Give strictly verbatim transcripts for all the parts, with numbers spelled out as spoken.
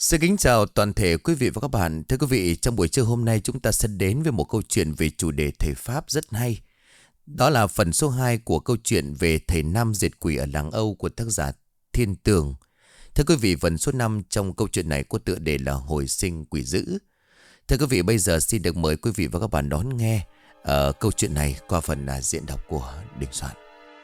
Xin kính chào toàn thể quý vị và các bạn. Thưa quý vị, trong buổi trưa hôm nay chúng ta sẽ đến với một câu chuyện về chủ đề thầy Pháp rất hay. Đó là phần số hai của câu chuyện về thầy Nam diệt quỷ ở làng Âu của tác giả Thiên Tường. Thưa quý vị, phần số năm trong câu chuyện này có tựa đề là Hồi sinh quỷ dữ. Thưa quý vị, bây giờ xin được mời quý vị và các bạn đón nghe ở câu chuyện này qua phần là diễn đọc của Đình Soạn.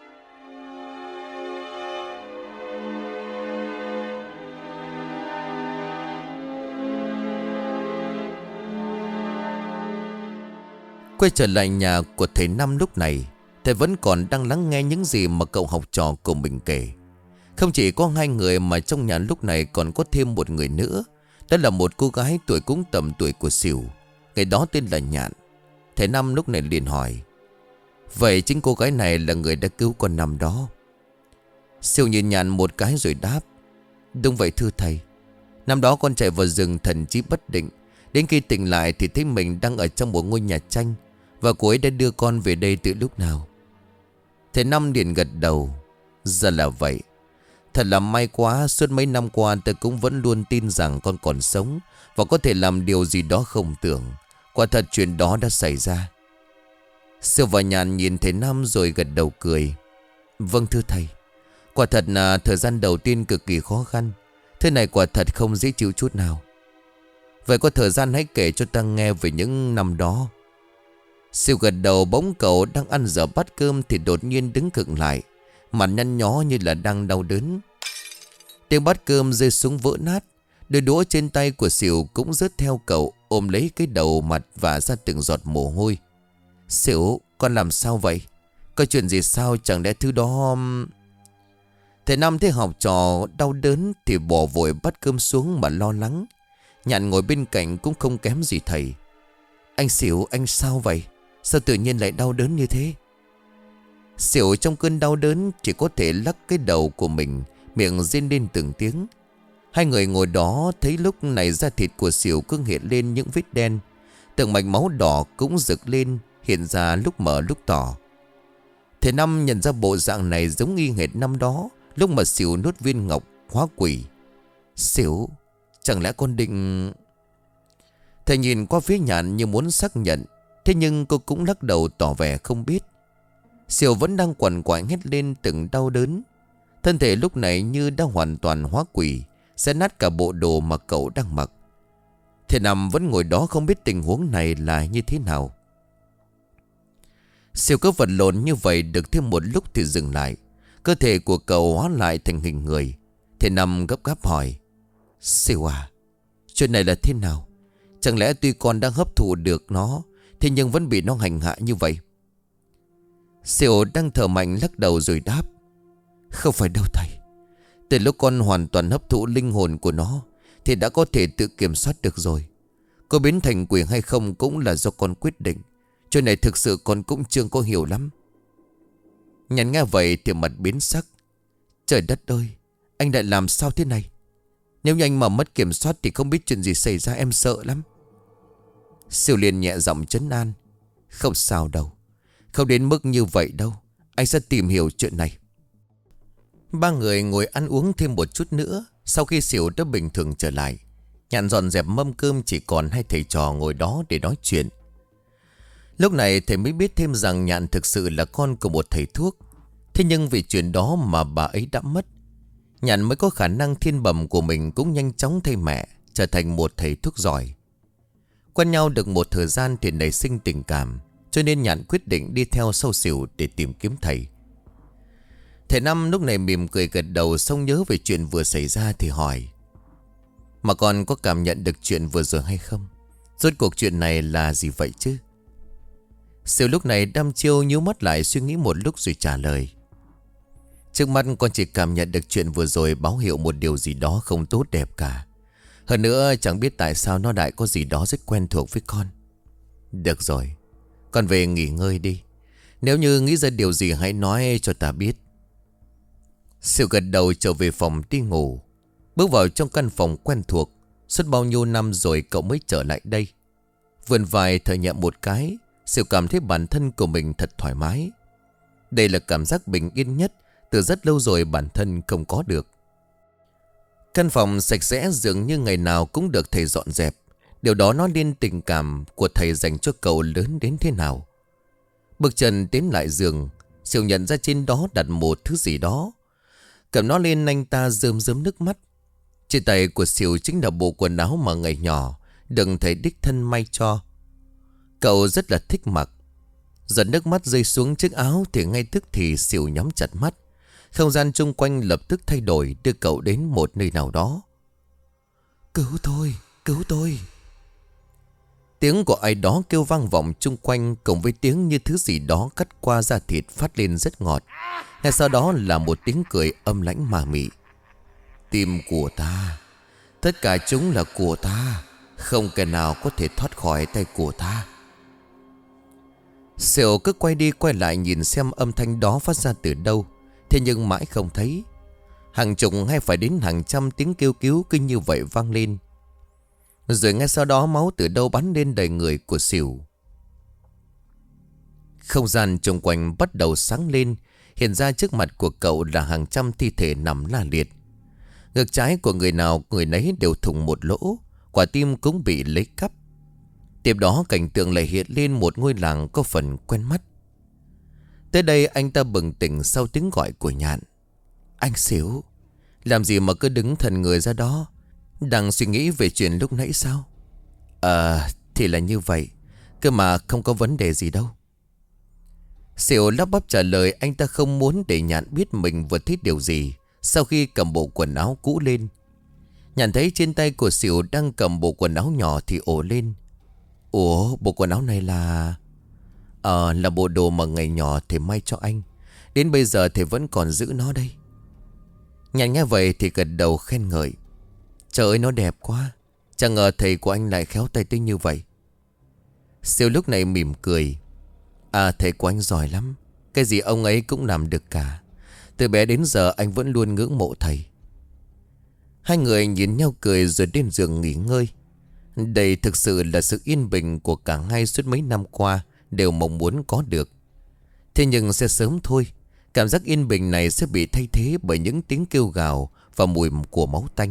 Quay trở lại nhà của thầy Năm lúc này, thầy vẫn còn đang lắng nghe những gì mà cậu học trò của mình kể. Không chỉ có hai người mà trong nhà lúc này còn có thêm một người nữa. Đó là một cô gái tuổi cũng tầm tuổi của Sửu. Người đó tên là Nhạn. Thầy Năm lúc này liền hỏi: vậy chính cô gái này là người đã cứu con Năm đó? Sửu nhìn Nhạn một cái rồi đáp: đúng vậy thưa thầy. Năm đó con chạy vào rừng thần trí bất định. Đến khi tỉnh lại thì thấy mình đang ở trong một ngôi nhà tranh, và cô ấy đã đưa con về đây từ lúc nào. Thầy Năm liền gật đầu: ra là vậy. Thật là may quá, suốt mấy năm qua tôi cũng vẫn luôn tin rằng con còn sống và có thể làm điều gì đó không tưởng. Quả thật chuyện đó đã xảy ra. Sửu và Nhàn nhìn thầy Năm rồi gật đầu cười: vâng thưa thầy. Quả thật là thời gian đầu tiên cực kỳ khó khăn. Thế này quả thật không dễ chịu chút nào. Vậy có thời gian hãy kể cho ta nghe về những năm đó. Sửu gật đầu. Bỗng cậu đang ăn dở bát cơm thì đột nhiên đứng khựng lại, mặt nhăn nhó như là đang đau đớn. Tiếng bát cơm rơi xuống vỡ nát. Đôi đũa trên tay của Sửu cũng rớt theo cậu, ôm lấy cái đầu mặt và ra từng giọt mồ hôi. Sửu, con làm sao vậy? Có chuyện gì sao? Chẳng lẽ thứ đó... Thầy Năm thấy học trò đau đớn thì bỏ vội bát cơm xuống mà lo lắng. Nhạn ngồi bên cạnh cũng không kém gì thầy. Anh Sửu, anh sao vậy? Sao tự nhiên lại đau đớn như thế? Sửu trong cơn đau đớn chỉ có thể lắc cái đầu của mình, miệng rên lên từng tiếng. Hai người ngồi đó thấy lúc này da thịt của Sửu cứ hiện lên những vết đen. Từng mạch máu đỏ cũng rực lên, hiện ra lúc mở lúc tỏ. Thầy Năm nhận ra bộ dạng này giống y hệt năm đó, lúc mà Sửu nuốt viên ngọc hóa quỷ. Sửu, chẳng lẽ con định... Thầy nhìn qua phía Nhạn như muốn xác nhận, thế nhưng cô cũng lắc đầu tỏ vẻ không biết. Sửu vẫn đang quằn quại hét lên từng đau đớn. Thân thể lúc này như đã hoàn toàn hóa quỷ, xé nát cả bộ đồ mà cậu đang mặc. Thầy Năm vẫn ngồi đó không biết tình huống này là như thế nào. Sửu cứ vật lộn như vậy được thêm một lúc thì dừng lại. Cơ thể của cậu hóa lại thành hình người. Thầy Năm gấp gáp hỏi: Sửu à, chuyện này là thế nào? Chẳng lẽ tuy con đang hấp thụ được nó, thế nhưng vẫn bị nó hành hạ như vậy? Sửu đang thở mạnh lắc đầu rồi đáp: không phải đâu thầy. Từ lúc con hoàn toàn hấp thụ linh hồn của nó thì đã có thể tự kiểm soát được rồi. Có biến thành quỷ hay không cũng là do con quyết định. Chuyện này thực sự con cũng chưa có hiểu lắm. Nhàn nghe vậy thì mặt biến sắc: trời đất ơi, anh lại làm sao thế này? Nếu như anh mà mất kiểm soát thì không biết chuyện gì xảy ra, em sợ lắm. Sửu liền nhẹ giọng trấn an: không sao đâu, không đến mức như vậy đâu, anh sẽ tìm hiểu chuyện này. Ba người ngồi ăn uống thêm một chút nữa. Sau khi Sửu đã bình thường trở lại, Nhạn dọn dẹp mâm cơm, chỉ còn hai thầy trò ngồi đó để nói chuyện. Lúc này thầy mới biết thêm rằng Nhạn thực sự là con của một thầy thuốc. Thế nhưng vì chuyện đó mà bà ấy đã mất. Nhạn mới có khả năng thiên bẩm của mình cũng nhanh chóng thay mẹ, trở thành một thầy thuốc giỏi. Quen nhau được một thời gian thì nảy sinh tình cảm, cho nên Nhạn quyết định đi theo sau Sửu để tìm kiếm thầy. Thầy Năm lúc này mỉm cười gật đầu, xong nhớ về chuyện vừa xảy ra thì hỏi: mà con có cảm nhận được chuyện vừa rồi hay không? Rốt cuộc chuyện này là gì vậy chứ? Sửu lúc này đăm chiêu nhíu mắt lại suy nghĩ một lúc rồi trả lời: trước mắt con chỉ cảm nhận được chuyện vừa rồi báo hiệu một điều gì đó không tốt đẹp cả. Hơn nữa chẳng biết tại sao nó lại có gì đó rất quen thuộc với con. Được rồi, con về nghỉ ngơi đi. Nếu như nghĩ ra điều gì hãy nói cho ta biết. Sửu gật đầu trở về phòng đi ngủ. Bước vào trong căn phòng quen thuộc. Suốt bao nhiêu năm rồi cậu mới trở lại đây. Vươn vai thở nhẹ một cái, Sửu cảm thấy bản thân của mình thật thoải mái. Đây là cảm giác bình yên nhất từ rất lâu rồi bản thân không có được. Căn phòng sạch sẽ dường như ngày nào cũng được thầy dọn dẹp. Điều đó nói lên tình cảm của thầy dành cho cậu lớn đến thế nào. Bước chân tiến lại giường, Siêu nhận ra trên đó đặt một thứ gì đó. Cầm nó lên, anh ta rơm rớm nước mắt. Trên tay của Siêu chính là bộ quần áo mà ngày nhỏ đừng thầy đích thân may cho. Cậu rất là thích mặc. Giọt nước mắt rơi xuống chiếc áo thì ngay tức thì Siêu nhắm chặt mắt. Không gian chung quanh lập tức thay đổi, đưa cậu đến một nơi nào đó. Cứu tôi, cứu tôi. Tiếng của ai đó kêu vang vọng chung quanh, cùng với tiếng như thứ gì đó cắt qua da thịt phát lên rất ngọt. Ngay sau đó là một tiếng cười âm lãnh mà mị. Tim của ta, tất cả chúng là của ta, không kẻ nào có thể thoát khỏi tay của ta. Siêu cứ quay đi quay lại nhìn xem âm thanh đó phát ra từ đâu. Thế nhưng mãi không thấy. Hàng chục hay phải đến hàng trăm tiếng kêu cứu cứ như vậy vang lên. Rồi ngay sau đó máu từ đâu bắn lên đầy người của Sỉu. Không gian xung quanh bắt đầu sáng lên. Hiện ra trước mặt của cậu là hàng trăm thi thể nằm la liệt. Ngực trái của người nào người nấy đều thủng một lỗ. Quả tim cũng bị lấy cắp. Tiếp đó cảnh tượng lại hiện lên một ngôi làng có phần quen mắt. Tới đây anh ta bừng tỉnh sau tiếng gọi của Nhạn. Anh Xỉu, làm gì mà cứ đứng thần người ra đó? Đang suy nghĩ về chuyện lúc nãy sao? Ờ thì là như vậy. Cơ mà không có vấn đề gì đâu. Xỉu lắp bắp trả lời. Anh ta không muốn để Nhạn biết mình vừa thích điều gì. Sau khi cầm bộ quần áo cũ lên, Nhạn thấy trên tay của Xỉu đang cầm bộ quần áo nhỏ thì ồ lên. Ủa, bộ quần áo này là... Ờ là bộ đồ mà ngày nhỏ thầy may cho anh. Đến bây giờ thầy vẫn còn giữ nó đây. Nhạn nghe vậy thì gật đầu khen ngợi. Trời ơi, nó đẹp quá. Chẳng ngờ thầy của anh lại khéo tay tới như vậy. Siêu lúc này mỉm cười. À, thầy của anh giỏi lắm. Cái gì ông ấy cũng làm được cả. Từ bé đến giờ anh vẫn luôn ngưỡng mộ thầy. Hai người nhìn nhau cười rồi đến giường nghỉ ngơi. Đây thực sự là sự yên bình của cả hai suốt mấy năm qua đều mong muốn có được. Thế nhưng sẽ sớm thôi. Cảm giác yên bình này sẽ bị thay thế bởi những tiếng kêu gào và mùi của máu tanh.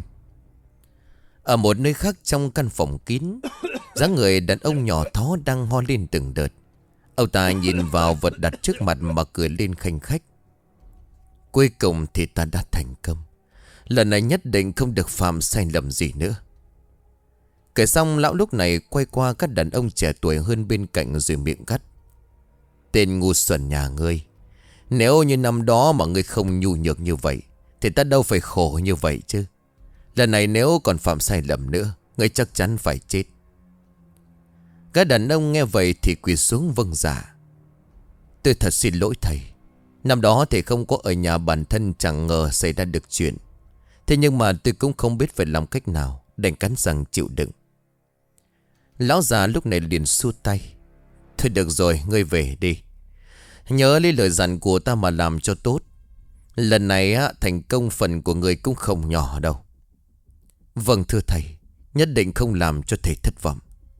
Ở một nơi khác trong căn phòng kín, dáng người đàn ông nhỏ thó đang ho lên từng đợt. Ông ta nhìn vào vật đặt trước mặt mà cười lên khanh khách. Cuối cùng thì ta đã thành công. Lần này nhất định không được phạm sai lầm gì nữa. Kể xong, lão lúc này quay qua các đàn ông trẻ tuổi hơn bên cạnh rồi miệng cắt. Tên ngu xuẩn nhà ngươi, nếu như năm đó mà ngươi không nhu nhược như vậy thì ta đâu phải khổ như vậy chứ. Lần này nếu còn phạm sai lầm nữa, ngươi chắc chắn phải chết. Các đàn ông nghe vậy thì quỳ xuống vâng dạ. Tôi thật xin lỗi thầy. Năm đó thầy không có ở nhà, bản thân chẳng ngờ xảy ra được chuyện. Thế nhưng mà tôi cũng không biết phải làm cách nào, đành cắn răng chịu đựng. Lão già lúc này liền xua tay. Thôi được rồi, ngươi về đi. Nhớ lấy lời dặn của ta mà làm cho tốt. Lần này á, thành công phần của ngươi cũng không nhỏ đâu. Vâng thưa thầy, nhất định không làm cho thầy thất vọng.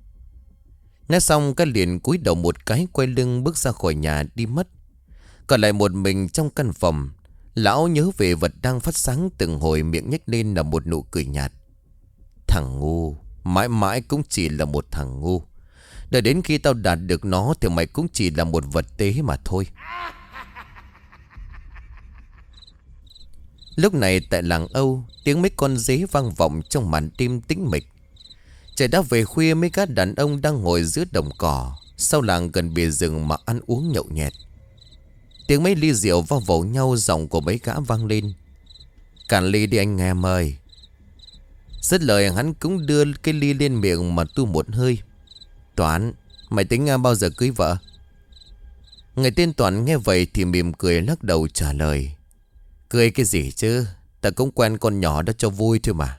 Nói xong các liền cúi đầu một cái, quay lưng bước ra khỏi nhà đi mất. Còn lại một mình trong căn phòng, lão nhớ về vật đang phát sáng từng hồi, miệng nhếch lên là một nụ cười nhạt. Thằng ngu, mãi mãi cũng chỉ là một thằng ngu. Đợi đến khi tao đạt được nó thì mày cũng chỉ là một vật tế mà thôi. Lúc này tại làng Âu, tiếng mấy con dế vang vọng trong màn đêm tĩnh mịch. Trời đã về khuya, mấy các đàn ông đang ngồi giữa đồng cỏ sau làng gần bìa rừng mà ăn uống nhậu nhẹt. Tiếng mấy ly rượu va vỗ nhau, giọng của mấy gã vang lên. Cạn ly đi anh em ơi. Dứt lời hắn cũng đưa cái ly lên miệng mà tu một hơi. Toán, mày tính bao giờ cưới vợ? Người tên Toán nghe vậy thì mỉm cười lắc đầu trả lời. Cưới cái gì chứ, ta cũng quen con nhỏ đó cho vui thôi mà.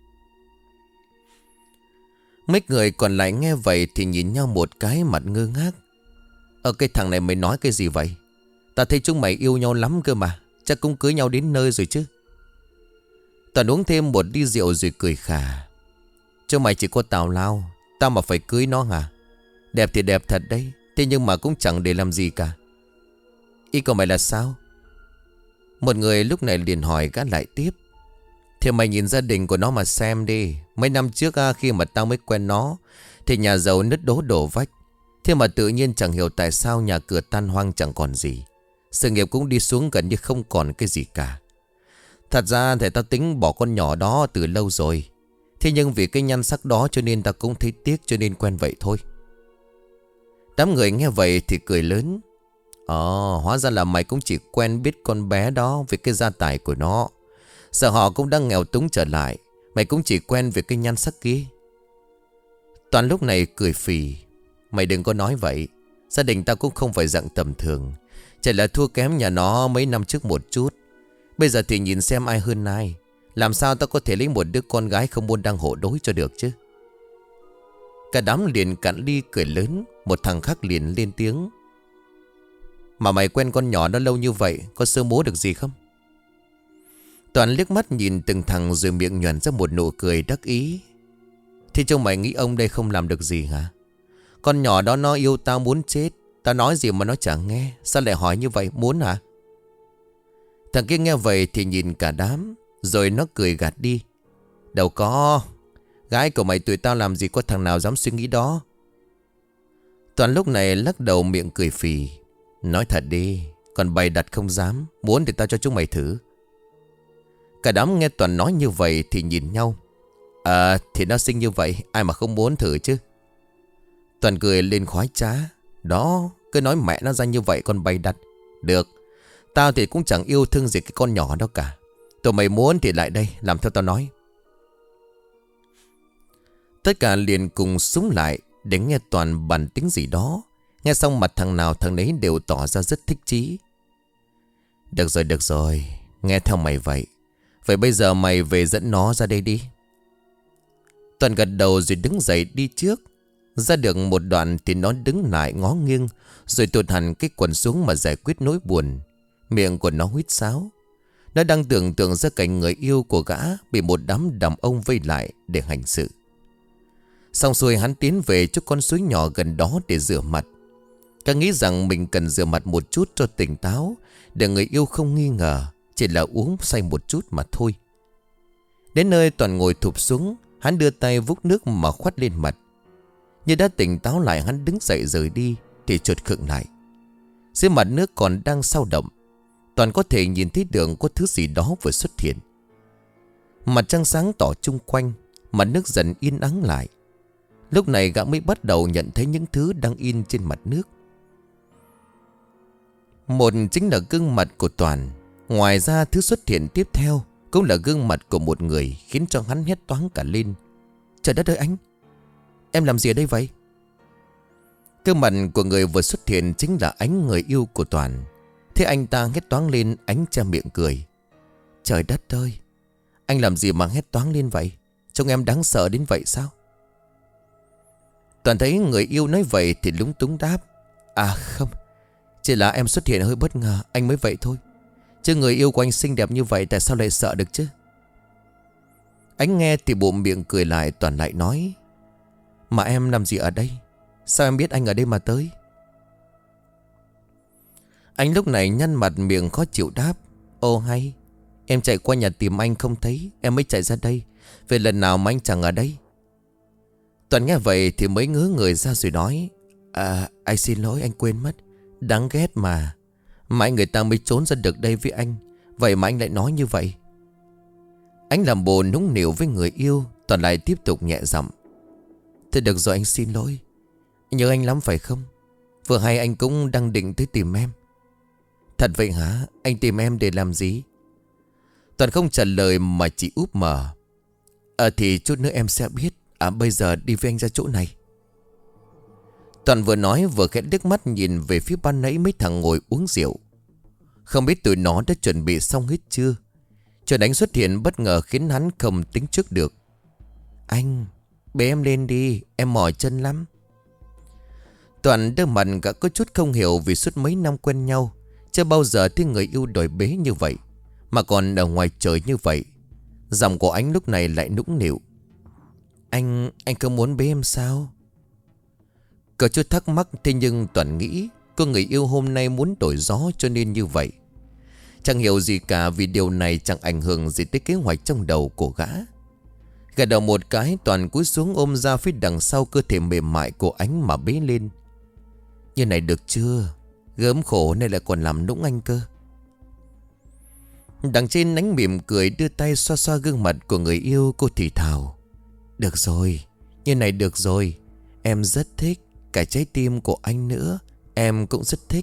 Mấy người còn lại nghe vậy thì nhìn nhau một cái mặt ngơ ngác. Ở cái thằng này mày nói cái gì vậy? Ta thấy chúng mày yêu nhau lắm cơ mà, chắc cũng cưới nhau đến nơi rồi chứ. Toàn uống thêm một ly rượu rồi cười khà. Chứ mày chỉ có tào lao, tao mà phải cưới nó hả? Đẹp thì đẹp thật đấy, thế nhưng mà cũng chẳng để làm gì cả. Ý của mày là sao? Một người lúc này liền hỏi gã lại tiếp. Thì mày nhìn gia đình của nó mà xem đi. Mấy năm trước à, khi mà tao mới quen nó thì nhà giàu nứt đố đổ vách. Thế mà tự nhiên chẳng hiểu tại sao nhà cửa tan hoang chẳng còn gì. Sự nghiệp cũng đi xuống gần như không còn cái gì cả. Thật ra thì tao tính bỏ con nhỏ đó từ lâu rồi. Thế nhưng vì cái nhan sắc đó cho nên tao cũng thấy tiếc cho nên quen vậy thôi. Đám người nghe vậy thì cười lớn. Ồ, hóa ra là mày cũng chỉ quen biết con bé đó vì cái gia tài của nó. Giờ họ cũng đang nghèo túng trở lại. Mày cũng chỉ quen về cái nhan sắc kia. Toàn lúc này cười phì. Mày đừng có nói vậy. Gia đình tao cũng không phải dạng tầm thường. Chỉ là thua kém nhà nó mấy năm trước một chút. Bây giờ thì nhìn xem ai hơn ai. Làm sao tao có thể lấy một đứa con gái không môn đăng hộ đối cho được chứ. Cả đám liền cạn ly cười lớn. Một thằng khác liền lên tiếng. Mà mày quen con nhỏ đó lâu như vậy, có sơ mố được gì không? Toàn liếc mắt nhìn từng thằng rồi miệng nhoẻn ra một nụ cười đắc ý. Thì cho mày nghĩ ông đây không làm được gì hả? Con nhỏ đó nó yêu tao muốn chết. Tao nói gì mà nó chẳng nghe. Sao lại hỏi như vậy, muốn hả? Thằng kia nghe vậy thì nhìn cả đám. Rồi nó cười gạt đi. Đâu có. Gái của mày tụi tao làm gì có thằng nào dám suy nghĩ đó. Toàn lúc này lắc đầu miệng cười phì. Nói thật đi. Còn bày đặt không dám. Muốn thì tao cho chúng mày thử. Cả đám nghe Toàn nói như vậy thì nhìn nhau. À thì nó xinh như vậy, ai mà không muốn thử chứ. Toàn cười lên khoái trá. Đó, cứ nói mẹ nó ra như vậy còn bày đặt. Được, tao thì cũng chẳng yêu thương gì cái con nhỏ đó cả. Tụi mày muốn thì lại đây, làm theo tao nói. Tất cả liền cùng súng lại để nghe Toàn bàn tính gì đó. Nghe xong mặt thằng nào thằng nấy đều tỏ ra rất thích chí. Được rồi, được rồi, nghe theo mày vậy. Vậy bây giờ mày về dẫn nó ra đây đi. Toàn gật đầu rồi đứng dậy đi trước. Ra được một đoạn thì nó đứng lại ngó nghiêng. Rồi tụt hẳn cái quần xuống mà giải quyết nỗi buồn. Miệng của nó huýt sáo. Nó đang tưởng tượng ra cảnh người yêu của gã bị một đám đàn ông vây lại để hành sự. Xong xuôi hắn tiến về chỗ con suối nhỏ gần đó để rửa mặt. Cả nghĩ rằng mình cần rửa mặt một chút cho tỉnh táo, để người yêu không nghi ngờ. Chỉ là uống say một chút mà thôi. Đến nơi Toàn ngồi thụp xuống. Hắn đưa tay vúc nước mà khoắt lên mặt. Như đã tỉnh táo lại, hắn đứng dậy rời đi thì chợt khựng lại. Dưới mặt nước còn đang sao động. Toàn có thể nhìn thấy đường có thứ gì đó vừa xuất hiện. Mặt trăng sáng tỏ chung quanh. Mặt nước dần yên ắng lại. Lúc này gã mới bắt đầu nhận thấy những thứ đang in trên mặt nước. Một chính là gương mặt của Toàn. Ngoài ra thứ xuất hiện tiếp theo cũng là gương mặt của một người, khiến cho hắn hét toáng cả lên. Trời đất ơi anh, em làm gì ở đây vậy? Gương mặt của người vừa xuất hiện chính là Ánh, người yêu của Toàn. Thế anh ta hét toáng lên, Ánh che miệng cười. Trời đất ơi, anh làm gì mà hét toáng lên vậy? Trông em đáng sợ đến vậy sao? Toàn thấy người yêu nói vậy thì lúng túng đáp. À không, chỉ là em xuất hiện hơi bất ngờ, anh mới vậy thôi. Chứ người yêu của anh xinh đẹp như vậy tại sao lại sợ được chứ? Ánh nghe thì bụng miệng cười lại. Toàn lại nói. Mà em làm gì ở đây? Sao em biết anh ở đây mà tới? Anh lúc này nhăn mặt miệng khó chịu đáp. Ồ hay, em chạy qua nhà tìm anh không thấy, em mới chạy ra đây. Về lần nào mà anh chẳng ở đây? Toàn nghe vậy thì mới ngớ người ra rồi nói. À anh xin lỗi, anh quên mất. Đáng ghét mà. Mãi người ta mới trốn ra được đây với anh. Vậy mà anh lại nói như vậy. Anh làm bộ nũng nịu với người yêu. Toàn lại tiếp tục nhẹ giọng. Thôi được rồi, anh xin lỗi. Nhớ anh lắm phải không? Vừa hay anh cũng đang định tới tìm em. Thật vậy hả? Anh tìm em để làm gì? Toàn không trả lời mà chỉ úp mở. Ờ thì chút nữa em sẽ biết. À bây giờ đi với anh ra chỗ này. Toàn vừa nói vừa khẽ đứt mắt nhìn về phía ban nãy mấy thằng ngồi uống rượu. Không biết tụi nó đã chuẩn bị xong hết chưa? Chuyện đánh xuất hiện bất ngờ khiến hắn không tính trước được. Anh, bế em lên đi, em mỏi chân lắm. Toàn đơ mặt cả có chút không hiểu vì suốt mấy năm quen nhau. Chưa bao giờ thấy người yêu đòi bế như vậy. Mà còn ở ngoài trời như vậy. Giọng của anh lúc này lại nũng nịu. Anh, anh không muốn bế em sao? Có chút thắc mắc, thế nhưng Toàn nghĩ cô người yêu hôm nay muốn đổi gió cho nên như vậy. Chẳng hiểu gì cả vì điều này chẳng ảnh hưởng gì tới kế hoạch trong đầu của gã. Gật đầu một cái, Toàn cúi xuống ôm ra phía đằng sau cơ thể mềm mại của Ánh mà bế lên. Như này được chưa? Gớm khổ này lại còn làm nũng anh cơ. Đằng trên Ánh mỉm cười đưa tay xoa xoa gương mặt của người yêu. Cô thì thào: Được rồi, như này được rồi. Em rất thích. Cả trái tim của anh nữa em cũng rất thích.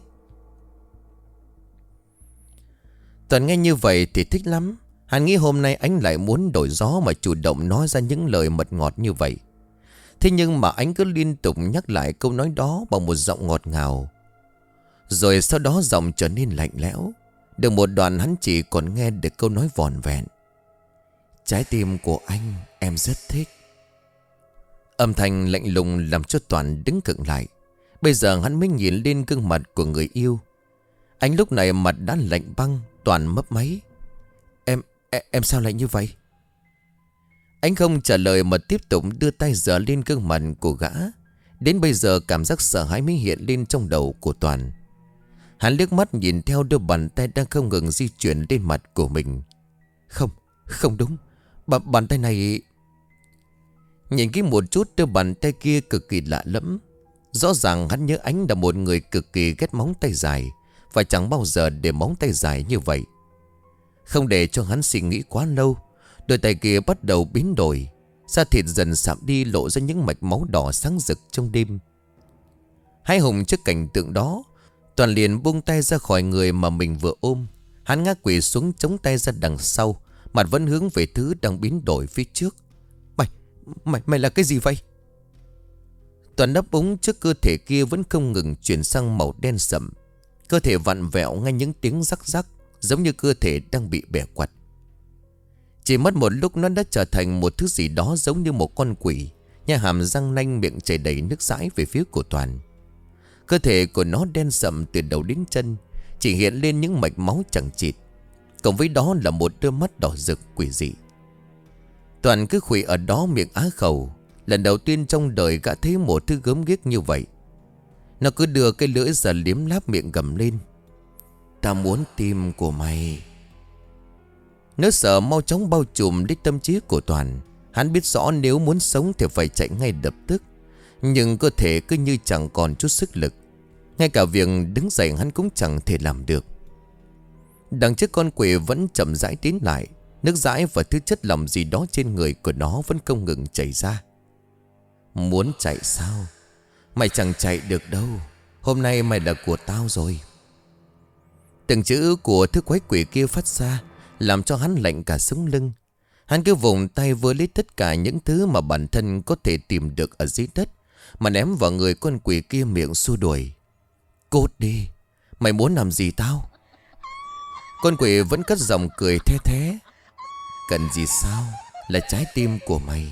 Toàn nghe như vậy thì thích lắm. Hắn nghĩ hôm nay anh lại muốn đổi gió mà chủ động nói ra những lời mật ngọt như vậy. Thế nhưng mà anh cứ liên tục nhắc lại câu nói đó bằng một giọng ngọt ngào. Rồi sau đó giọng trở nên lạnh lẽo. Được một đoạn hắn chỉ còn nghe được câu nói vòn vẹn: Trái tim của anh em rất thích. Âm thanh lạnh lùng làm cho Toàn đứng khựng lại. Bây giờ hắn mới nhìn lên gương mặt của người yêu. Anh lúc này mặt đã lạnh băng. Toàn mấp máy: Em, em, em sao lại như vậy? Anh không trả lời mà tiếp tục đưa tay giở lên gương mặt của gã. Đến bây giờ cảm giác sợ hãi mới hiện lên trong đầu của Toàn. Hắn liếc mắt nhìn theo đôi bàn tay đang không ngừng di chuyển lên mặt của mình. Không, không đúng. B bàn tay này... Nhìn kỹ một chút, đôi bàn tay kia cực kỳ lạ lẫm. Rõ ràng hắn nhớ Ánh là một người cực kỳ ghét móng tay dài, và chẳng bao giờ để móng tay dài như vậy. Không để cho hắn suy nghĩ quá lâu, đôi tay kia bắt đầu biến đổi. Da thịt dần sạm đi, lộ ra những mạch máu đỏ sáng rực trong đêm. Hai hùng trước cảnh tượng đó, Toàn liền buông tay ra khỏi người mà mình vừa ôm. Hắn ngã quỵ xuống chống tay ra đằng sau, mặt vẫn hướng về thứ đang biến đổi phía trước. Mày, mày, mày là cái gì vậy? Toàn đáp úng trước cơ thể kia vẫn không ngừng chuyển sang màu đen sậm. Cơ thể vặn vẹo ngay những tiếng rắc rắc, giống như cơ thể đang bị bẻ quặt. Chỉ mất một lúc nó đã trở thành một thứ gì đó giống như một con quỷ, nhà hàm răng nanh, miệng chảy đầy nước dãi về phía của Toàn. Cơ thể của nó đen sậm từ đầu đến chân, chỉ hiện lên những mạch máu chẳng chịt. Cộng với đó là một đôi mắt đỏ rực quỷ dị. Toàn cứ khuỵu ở đó miệng á khẩu. Lần đầu tiên trong đời gã thấy một thứ gớm ghiếc như vậy. Nó cứ đưa cái lưỡi ra liếm láp miệng gầm lên: Ta muốn tim của mày. Nỗi sợ mau chóng bao trùm lấy tâm trí của Toàn. Hắn biết rõ nếu muốn sống thì phải chạy ngay lập tức, nhưng cơ thể cứ như chẳng còn chút sức lực. Ngay cả việc đứng dậy hắn cũng chẳng thể làm được. Đằng trước con quỷ vẫn chậm rãi tiến lại. Nước dãi và thứ chất lỏng gì đó trên người của nó vẫn không ngừng chảy ra. Muốn chạy sao? Mày chẳng chạy được đâu. Hôm nay mày là của tao rồi. Từng chữ của thứ quái quỷ kia phát ra làm cho hắn lạnh cả sống lưng. Hắn cứ vùng tay vơ lấy tất cả những thứ mà bản thân có thể tìm được ở dưới đất, mà ném vào người con quỷ kia, miệng xua đuổi: Cút đi. Mày muốn làm gì tao? Con quỷ vẫn cất giọng cười the thé: Cần gì sao? Là trái tim của mày.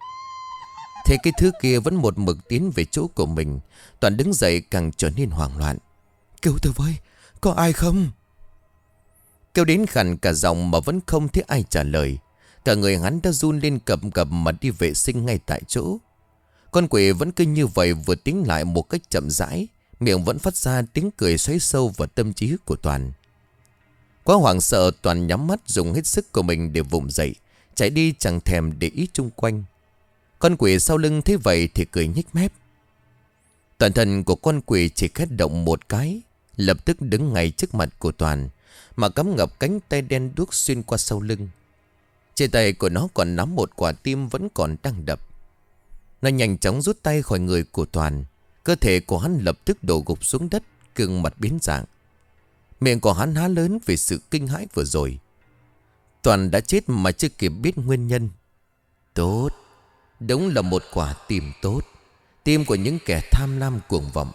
Thế cái thứ kia vẫn một mực tiến về chỗ của mình. Toàn đứng dậy càng trở nên hoảng loạn: Kêu tôi với, có ai không? Kêu đến khàn cả giọng mà vẫn không thấy ai trả lời. Cả người hắn đã run lên cập cập mà đi vệ sinh ngay tại chỗ. Con quỷ vẫn cứ như vậy, vừa tiến lại một cách chậm rãi, miệng vẫn phát ra tiếng cười xoáy sâu vào tâm trí của Toàn. Quá hoảng sợ, Toàn nhắm mắt dùng hết sức của mình để vùng dậy, chạy đi chẳng thèm để ý chung quanh. Con quỷ sau lưng thấy vậy thì cười nhếch mép. Toàn thân của con quỷ chỉ khét động một cái, lập tức đứng ngay trước mặt của Toàn, mà cắm ngập cánh tay đen đuốc xuyên qua sau lưng. Trên tay của nó còn nắm một quả tim vẫn còn đang đập. Nó nhanh chóng rút tay khỏi người của Toàn. Cơ thể của hắn lập tức đổ gục xuống đất, gương mặt biến dạng. Miệng của hắn há lớn vì sự kinh hãi vừa rồi. Toàn đã chết mà chưa kịp biết nguyên nhân. Tốt, đúng là một quả tim tốt. Tim của những kẻ tham lam cuồng vọng.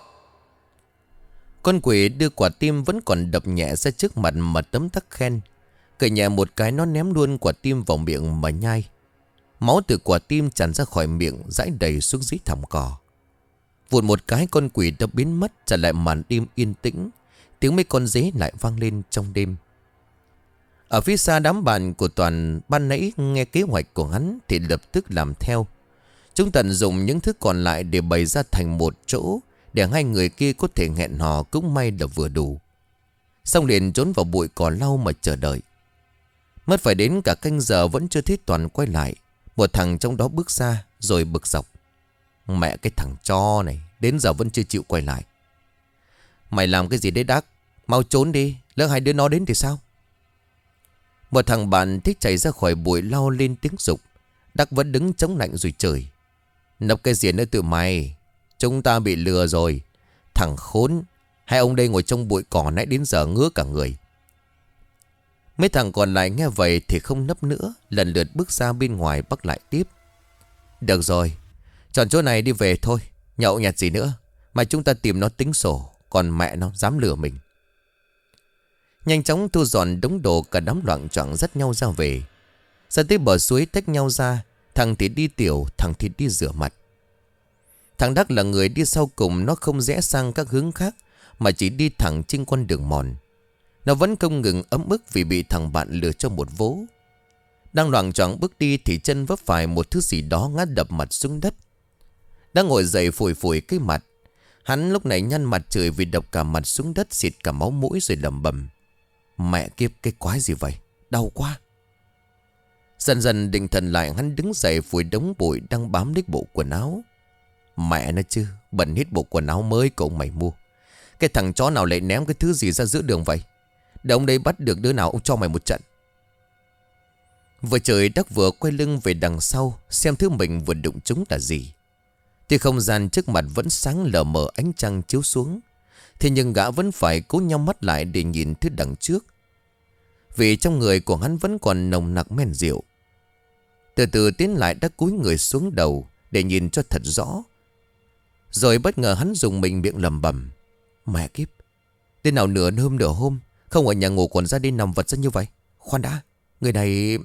Con quỷ đưa quả tim vẫn còn đập nhẹ ra trước mặt mà tấm tắc khen. Cười nhẹ một cái, nó ném luôn quả tim vào miệng mà nhai. Máu từ quả tim tràn ra khỏi miệng, rãi đầy xuống dưới thảm cỏ. Vụt một cái, con quỷ đã biến mất, trả lại màn đêm yên tĩnh. Tiếng mấy con dế lại vang lên trong đêm. Ở phía xa, đám bạn của Toàn ban nãy nghe kế hoạch của hắn thì lập tức làm theo. Chúng tận dụng những thứ còn lại để bày ra thành một chỗ, để hai người kia có thể hẹn hò, cũng may là vừa đủ. Xong liền trốn vào bụi cỏ lau mà chờ đợi. Mất phải đến cả canh giờ vẫn chưa thấy Toàn quay lại. Một thằng trong đó bước ra rồi bực dọc: Mẹ cái thằng cho này, đến giờ vẫn chưa chịu quay lại. Mày làm cái gì đấy Đắc? Mau trốn đi, lỡ hai đứa nó đến thì sao? Một thằng bạn thích chạy ra khỏi bụi lau lên tiếng dục. Đắc vẫn đứng chống lạnh rồi chửi: Nấp cái gì nữa tụi mày? Chúng ta bị lừa rồi. Thằng khốn. Hai ông đây ngồi trong bụi cỏ nãy đến giờ ngứa cả người. Mấy thằng còn lại nghe vậy thì không nấp nữa, lần lượt bước ra bên ngoài bắt lại tiếp: Được rồi, chọn chỗ này đi về thôi. Nhậu nhạt gì nữa mà chúng ta tìm nó tính sổ. Còn mẹ nó dám lừa mình. Nhanh chóng thu dọn đống đồ, cả đám loạng choạng dắt nhau ra về. Ra tới bờ suối tách nhau ra. Thằng thì đi tiểu, thằng thì đi rửa mặt. Thằng Đắc là người đi sau cùng. Nó không rẽ sang các hướng khác mà chỉ đi thẳng trên con đường mòn. Nó vẫn không ngừng ấm ức vì bị thằng bạn lừa cho một vố. Đang loạng choạng bước đi thì chân vấp phải một thứ gì đó ngã đập mặt xuống đất. Đang ngồi dậy phủi phủi cái mặt. Hắn lúc này nhăn mặt chửi vì đập cả mặt xuống đất, xịt cả máu mũi rồi lẩm bẩm: Mẹ kiếp, cái quái gì vậy? Đau quá. Dần dần định thần lại, hắn đứng dậy phủi đống bụi đang bám đích bộ quần áo. Mẹ nó chứ, bẩn hết bộ quần áo mới cậu mày mua. Cái thằng chó nào lại ném cái thứ gì ra giữa đường vậy? Để ông đây bắt được đứa nào ông cho mày một trận. Vừa trời Đắc vừa quay lưng về đằng sau xem thứ mình vừa đụng trúng là gì. Thì không gian trước mặt vẫn sáng lờ mờ ánh trăng chiếu xuống. Thế nhưng gã vẫn phải cố nhắm mắt lại để nhìn thứ đằng trước. Vì trong người của hắn vẫn còn nồng nặc men rượu. Từ từ tiến lại, đã cúi người xuống đầu để nhìn cho thật rõ. Rồi bất ngờ hắn dùng mình miệng lẩm bẩm: Mẹ kiếp, tên nào nửa hôm nửa hôm không ở nhà ngủ còn ra đi nằm vật ra như vậy. Khoan đã, người này...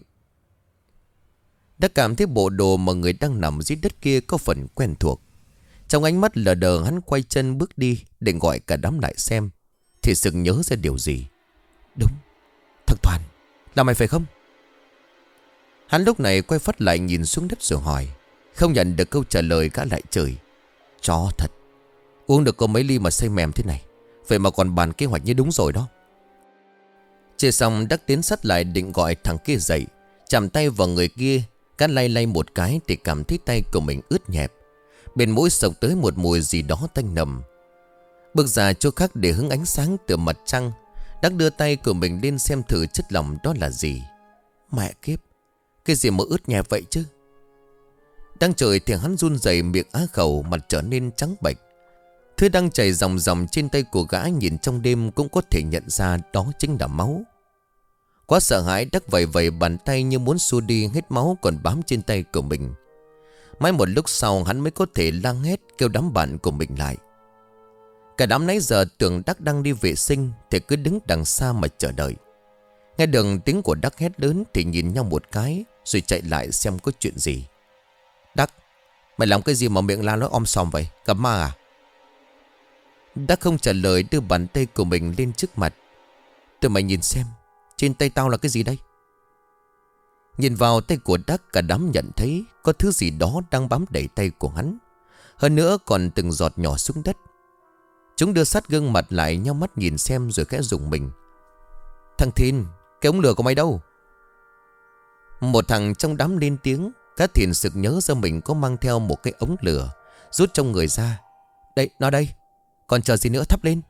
Đã cảm thấy bộ đồ mà người đang nằm dưới đất kia có phần quen thuộc. Trong ánh mắt lờ đờ, hắn quay chân bước đi định gọi cả đám lại xem. Thì sực nhớ ra điều gì. Đúng, thằng Toàn, là mày phải không? Hắn lúc này quay phát lại nhìn xuống đất rồi hỏi. Không nhận được câu trả lời, gã lại chửi: Chó thật, uống được có mấy ly mà say mềm thế này. Vậy mà còn bàn kế hoạch như đúng rồi đó. Chia xong, Đắc tiến sát lại định gọi thằng kia dậy. Chạm tay vào người kia, gã lay lay một cái thì cảm thấy tay của mình ướt nhẹp. Bên mũi sộc tới một mùi gì đó tanh nồng. Bước ra chỗ khác để hứng ánh sáng từ mặt trăng, Đắc đưa tay của mình lên xem thử chất lỏng đó là gì. Mẹ kiếp, cái gì mà ướt nhẹp vậy chứ? Đang trời thì hắn run rẩy, miệng á khẩu, mặt trở nên trắng bệch. Thứ đang chảy dòng dòng trên tay của gã nhìn trong đêm cũng có thể nhận ra đó chính là máu. Quá sợ hãi, Đắc vẩy vẩy bàn tay như muốn xua đi hết máu còn bám trên tay của mình. Mãi một lúc sau hắn mới có thể la hét kêu đám bạn của mình lại. Cả đám nãy giờ tưởng Đắc đang đi vệ sinh thì cứ đứng đằng xa mà chờ đợi. Nghe được tiếng của Đắc hét lớn thì nhìn nhau một cái rồi chạy lại xem có chuyện gì. Đắc, mày làm cái gì mà miệng la nói om sòm vậy? Gặp ma à? Đắc không trả lời, đưa bàn tay của mình lên trước mặt. Tụi mày nhìn xem, trên tay tao là cái gì đây? Nhìn vào tay của Đắc, cả đám nhận thấy có thứ gì đó đang bám đầy tay của hắn. Hơn nữa còn từng giọt nhỏ xuống đất. Chúng đưa sát gương mặt lại nhau mắt nhìn xem rồi khẽ rùng mình. Thằng Thìn, cái ống lửa của mày đâu? Một thằng trong đám lên tiếng. Cá Thìn sực nhớ ra mình có mang theo một cái ống lửa, rút trong người ra. Đây, nó đây, còn chờ gì nữa, thắp lên.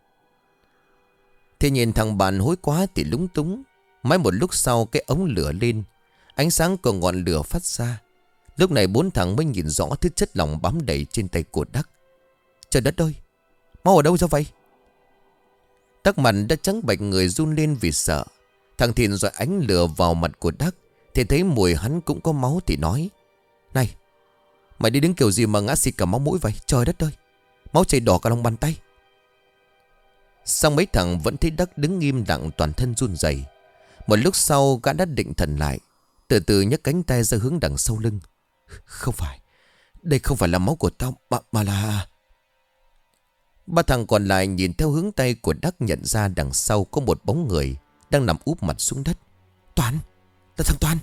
Thì nhìn thằng bạn hối quá thì lúng túng. Mãi một lúc sau cái ống lửa lên, ánh sáng của ngọn lửa phát ra. Lúc này bốn thằng mới nhìn rõ thứ chất lỏng bám đầy trên tay của Đắc. Trời đất ơi, máu ở đâu ra vậy? Đắc mặt đã trắng bệch, người run lên vì sợ. Thằng Thìn dọi ánh lửa vào mặt của Đắc thì thấy mùi hắn cũng có máu thì nói: Này, mày đi đứng kiểu gì mà ngã xịt cả máu mũi vậy? Trời đất ơi, máu chảy đỏ cả lòng bàn tay. Xong mấy thằng vẫn thấy Đắc đứng im lặng, toàn thân run rẩy. Một lúc sau gã đã định thần lại, từ từ nhấc cánh tay ra hướng đằng sau lưng. Không phải, đây không phải là máu của tao mà, mà là... Ba thằng còn lại nhìn theo hướng tay của Đắc, nhận ra đằng sau có một bóng người đang nằm úp mặt xuống đất. Toàn, là thằng Toàn.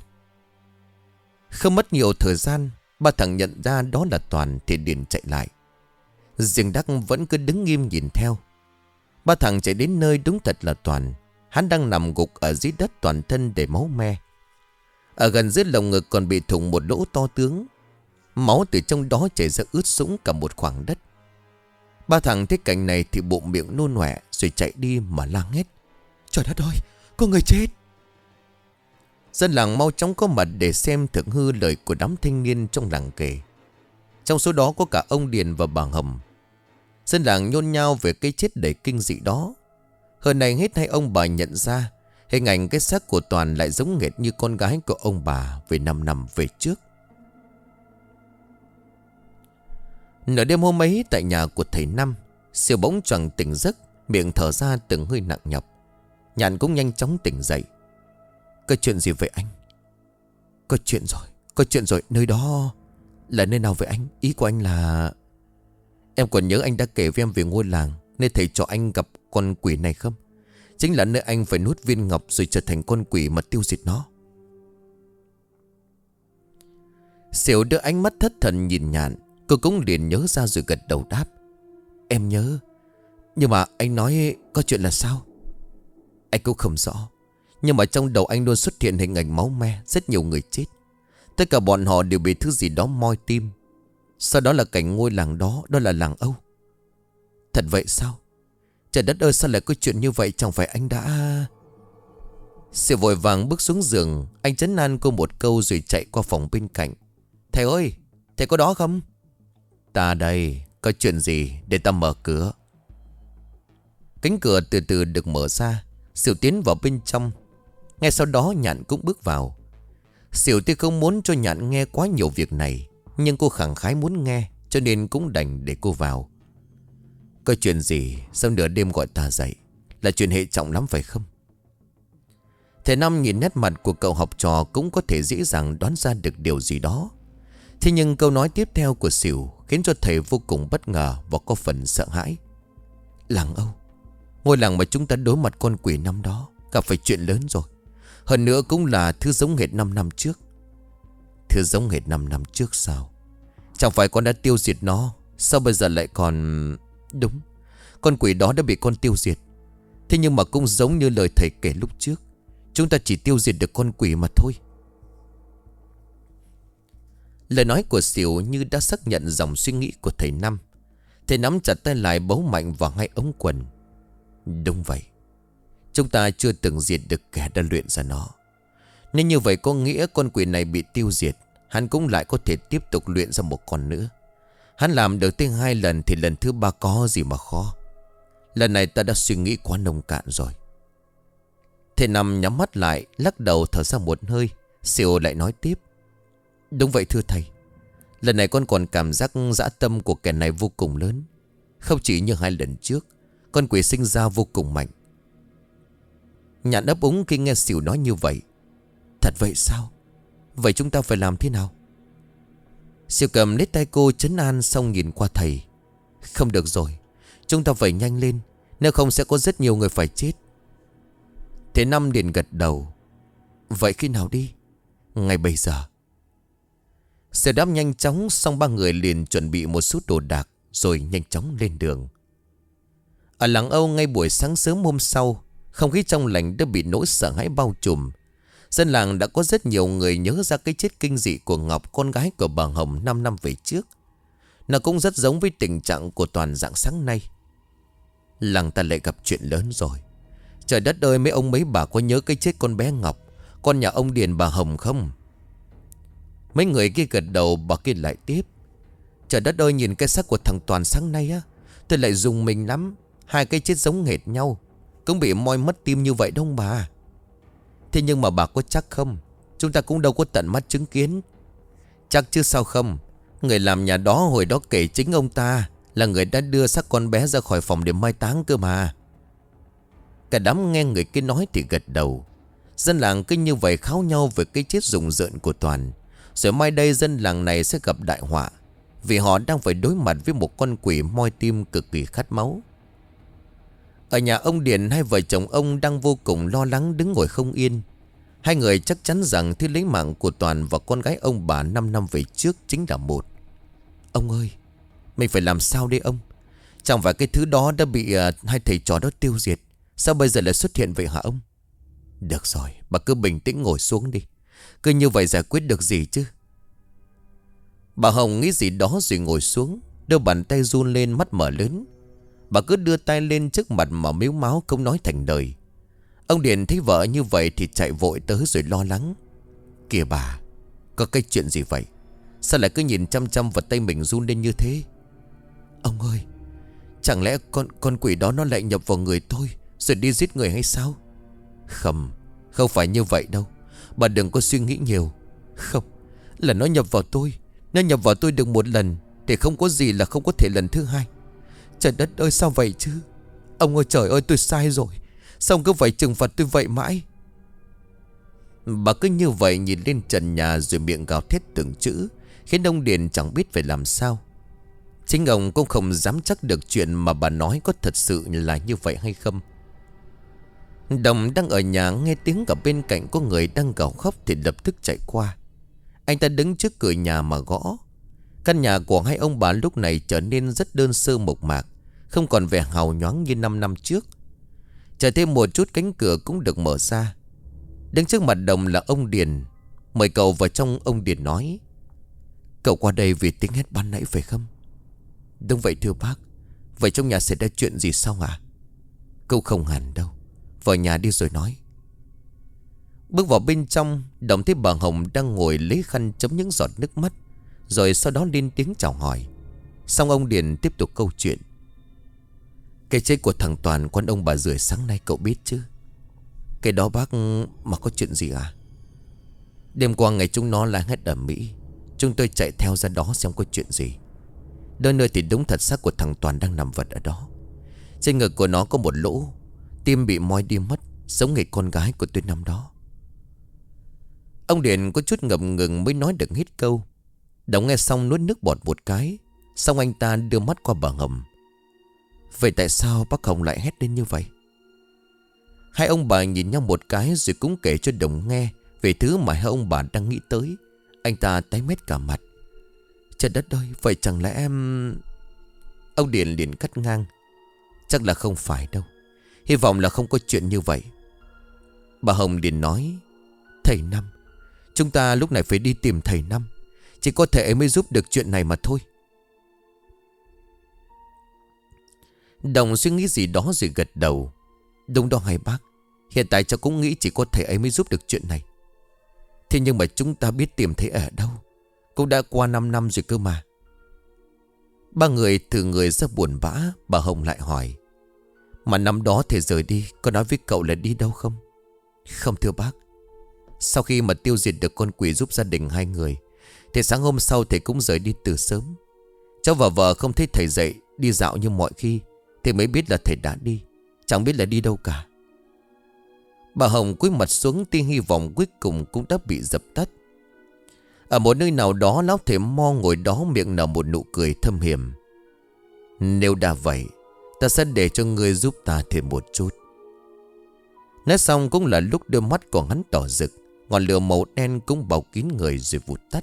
Không mất nhiều thời gian, ba thằng nhận ra đó là Toàn thì liền chạy lại. Riêng Đắc vẫn cứ đứng nghiêm nhìn theo. Ba thằng chạy đến nơi đúng thật là Toàn. Hắn đang nằm gục ở dưới đất toàn thân để máu me. Ở gần dưới lồng ngực còn bị thủng một lỗ to tướng. Máu từ trong đó chảy ra ướt sũng cả một khoảng đất. Ba thằng thấy cảnh này thì bụng miệng nôn ọe rồi chạy đi mà la hét: Trời đất ơi, có người chết! Dân làng mau chóng có mặt để xem thượng hư lời của đám thanh niên trong làng kể. Trong số đó có cả ông Điền và bà Hầm. Dân làng nhôn nhao về cái chết đầy kinh dị đó. Hơn này hết hai ông bà nhận ra hình ảnh cái xác của Toàn lại giống nghệt như con gái của ông bà về năm năm về trước. Nửa đêm hôm ấy tại nhà của thầy Năm, Siêu bỗng choàng tỉnh giấc, miệng thở ra từng hơi nặng nhọc. Nhàn cũng nhanh chóng tỉnh dậy. Có chuyện gì vậy anh? Có chuyện rồi, có chuyện rồi. Nơi đó là nơi nào vậy anh? Ý của anh là... Em còn nhớ anh đã kể với em về ngôi làng nên thầy cho anh gặp con quỷ này không? Chính là nơi anh phải nuốt viên ngọc rồi trở thành con quỷ mà tiêu diệt nó. Siêu đưa ánh mắt thất thần nhìn Nhàn. Cô cũng liền nhớ ra rồi gật đầu đáp: Em nhớ. Nhưng mà anh nói có chuyện là sao? Anh cũng không rõ. Nhưng mà trong đầu anh luôn xuất hiện hình ảnh máu me, rất nhiều người chết. Tất cả bọn họ đều bị thứ gì đó moi tim. Sau đó là cảnh ngôi làng đó, đó là làng Âu. Thật vậy sao? Trời đất ơi, sao lại có chuyện như vậy? Chẳng phải anh đã... Siêu vội vàng bước xuống giường. Anh trấn an cô một câu rồi chạy qua phòng bên cạnh. Thầy ơi, thầy có đó không? Ta đây, có chuyện gì để ta mở cửa. Cánh cửa từ từ được mở ra. Siêu tiến vào bên trong. Ngay sau đó Nhạn cũng bước vào. Siêu tuy không muốn cho Nhạn nghe quá nhiều việc này, nhưng cô khẳng khái muốn nghe, cho nên cũng đành để cô vào. Có chuyện gì sao nửa đêm gọi ta dậy? Là chuyện hệ trọng lắm phải không? Thầy Năm nhìn nét mặt của cậu học trò cũng có thể dễ dàng đoán ra được điều gì đó. Thế nhưng câu nói tiếp theo của Sỉu khiến cho thầy vô cùng bất ngờ và có phần sợ hãi. Làng Âu, ngôi làng mà chúng ta đối mặt con quỷ năm đó, gặp phải chuyện lớn rồi. Hơn nữa cũng là thứ giống hệt năm năm trước. Thứ giống hệt năm năm trước sao? Chẳng phải con đã tiêu diệt nó, sao bây giờ lại còn... Đúng, con quỷ đó đã bị con tiêu diệt. Thế nhưng mà cũng giống như lời thầy kể lúc trước, chúng ta chỉ tiêu diệt được con quỷ mà thôi. Lời nói của Sỉu như đã xác nhận dòng suy nghĩ của thầy Năm. Thầy nắm chặt tay lại bấu mạnh vào hai ống quần. Đúng vậy, chúng ta chưa từng diệt được kẻ đã luyện ra nó. Nên như vậy có nghĩa con quỷ này bị tiêu diệt, hắn cũng lại có thể tiếp tục luyện ra một con nữa. Hắn làm được tới hai lần thì lần thứ ba có gì mà khó. Lần này ta đã suy nghĩ quá nông cạn rồi. Thầy Năm nhắm mắt lại, lắc đầu thở ra một hơi. Siêu lại nói tiếp. Đúng vậy thưa thầy, lần này con còn cảm giác dã tâm của kẻ này vô cùng lớn. Không chỉ như hai lần trước, con quỷ sinh ra vô cùng mạnh. Nhạn ấp úng khi nghe Sỉu nói như vậy. Thật vậy sao? Vậy chúng ta phải làm thế nào? Siêu cầm lấy tay cô trấn an xong nhìn qua thầy. Không được rồi, chúng ta phải nhanh lên, nếu không sẽ có rất nhiều người phải chết. Thế Năm liền gật đầu. Vậy khi nào đi? Ngay bây giờ. Xe đáp nhanh chóng, xong ba người liền chuẩn bị một số đồ đạc rồi nhanh chóng lên đường. Ở làng Âu ngay buổi sáng sớm hôm sau, không khí trong lành đã bị nỗi sợ hãi bao trùm. Dân làng đã có rất nhiều người nhớ ra cái chết kinh dị của Ngọc, con gái của bà Hồng năm năm về trước. Nó cũng rất giống với tình trạng của Toàn dạng sáng nay. Làng ta lại gặp chuyện lớn rồi. Trời đất ơi, mấy ông mấy bà có nhớ cái chết con bé Ngọc, con nhà ông Điền bà Hồng không? Mấy người kia gật đầu, bà kia lại tiếp. Trời đất ơi, nhìn cái xác của thằng Toàn sáng nay á, tôi lại rùng mình lắm. Hai cái chết giống hệt nhau, cũng bị moi mất tim như vậy đâu bà. Thế nhưng mà bà có chắc không? Chúng ta cũng đâu có tận mắt chứng kiến. Chắc chứ sao không? Người làm nhà đó hồi đó kể chính ông ta là người đã đưa xác con bé ra khỏi phòng để mai táng cơ mà. Cả đám nghe người kia nói thì gật đầu. Dân làng cứ như vậy kháo nhau về cái chết rùng rợn của Toàn. Rồi mai đây dân làng này sẽ gặp đại họa, vì họ đang phải đối mặt với một con quỷ moi tim cực kỳ khát máu. Ở nhà ông Điền, hai vợ chồng ông đang vô cùng lo lắng đứng ngồi không yên. Hai người chắc chắn rằng thứ lấy mạng của Toàn và con gái ông bà năm năm về trước chính là một. Ông ơi, mình phải làm sao đây ông? Chẳng phải cái thứ đó đã bị uh, hai thầy trò đó tiêu diệt, sao bây giờ lại xuất hiện vậy hả ông? Được rồi, bà cứ bình tĩnh ngồi xuống đi. Cứ như vậy giải quyết được gì chứ? Bà Hồng nghĩ gì đó rồi ngồi xuống, đôi bàn tay run lên, mắt mở lớn. Bà cứ đưa tay lên trước mặt mà mếu máo không nói thành lời. Ông Điền thấy vợ như vậy thì chạy vội tới rồi lo lắng. Kìa bà, có cái chuyện gì vậy? Sao lại cứ nhìn chăm chăm vào tay mình run lên như thế? Ông ơi, chẳng lẽ con con quỷ đó nó lại nhập vào người tôi rồi đi giết người hay sao? Không, không phải như vậy đâu. Bà đừng có suy nghĩ nhiều. Không, là nó nhập vào tôi. Nó nhập vào tôi được một lần thì không có gì là không có thể lần thứ hai. Trời đất ơi, sao vậy chứ? Ông ơi, trời ơi, tôi sai rồi. Sao ông cứ phải trừng phạt tôi vậy mãi? Bà cứ như vậy nhìn lên trần nhà rồi miệng gào thét từng chữ, khiến ông Điền chẳng biết phải làm sao. Chính ông cũng không dám chắc được chuyện mà bà nói có thật sự là như vậy hay không. Đồng đang ở nhà nghe tiếng ở bên cạnh có người đang gào khóc thì lập tức chạy qua. Anh ta đứng trước cửa nhà mà gõ. Căn nhà của hai ông bà lúc này trở nên rất đơn sơ mộc mạc, không còn vẻ hào nhoáng như năm năm trước. Chờ thêm một chút cánh cửa cũng được mở ra. Đứng trước mặt Đồng là ông Điền. Mời cậu vào trong, ông Điền nói. Cậu qua đây vì tiếng hét ban nãy phải không? Đúng vậy thưa bác. Vậy trong nhà xảy ra chuyện gì sao ạ? Cậu không hẳn đâu. Vào nhà đi rồi nói. Bước vào bên trong, Đồng thấy bà Hồng đang ngồi lấy khăn chấm những giọt nước mắt, rồi sau đó lên tiếng chào hỏi. Xong ông Điền tiếp tục câu chuyện. Cái chết của thằng Toàn con ông bà rưởi sáng nay cậu biết chứ? Cái đó bác, mà có chuyện gì à? Đêm qua ngày chúng nó la hét ở Mỹ, chúng tôi chạy theo ra đó xem có chuyện gì. Đôi nơi thì đúng thật xác của thằng Toàn đang nằm vật ở đó. Trên ngực của nó có một lỗ, tim bị moi đi mất, giống người con gái của tôi năm đó. Ông Điền có chút ngập ngừng mới nói được hết câu. Đồng nghe xong nuốt nước bọt một cái. Xong anh ta đưa mắt qua bà Hồng. Vậy tại sao bác Hồng lại hét lên như vậy? Hai ông bà nhìn nhau một cái rồi cũng kể cho Đồng nghe về thứ mà hai ông bà đang nghĩ tới. Anh ta tái mét cả mặt. Trời đất ơi, vậy chẳng lẽ em... Ông Điền liền cắt ngang. Chắc là không phải đâu. Hy vọng là không có chuyện như vậy. Bà Hồng liền nói. Thầy Năm, chúng ta lúc này phải đi tìm thầy Năm. Chỉ có thể ấy mới giúp được chuyện này mà thôi. Đồng suy nghĩ gì đó rồi gật đầu. Đúng đó hai bác. Hiện tại cháu cũng nghĩ chỉ có thầy ấy mới giúp được chuyện này. Thế nhưng mà chúng ta biết tìm thầy ở đâu? Cũng đã qua năm năm rồi cơ mà. Ba người từ người ra buồn bã. Bà Hồng lại hỏi. Mà năm đó thầy rời đi, có nói với cậu là đi đâu không? Không thưa bác. Sau khi mà tiêu diệt được con quỷ giúp gia đình hai người, thì sáng hôm sau thầy cũng rời đi từ sớm. Cháu và vợ không thấy thầy dậy đi dạo như mọi khi, thì mới biết là thầy đã đi. Chẳng biết là đi đâu cả. Bà Hồng cúi mặt xuống, tia hy vọng cuối cùng cũng đã bị dập tắt. Ở một nơi nào đó, lão thầy Mo ngồi đó miệng nở một nụ cười thâm hiểm. Nếu đã vậy, ta sẽ để cho ngươi giúp ta thêm một chút. Nói xong cũng là lúc đôi mắt của hắn đỏ rực. Ngọn lửa màu đen cũng bao kín người rồi vụt tắt.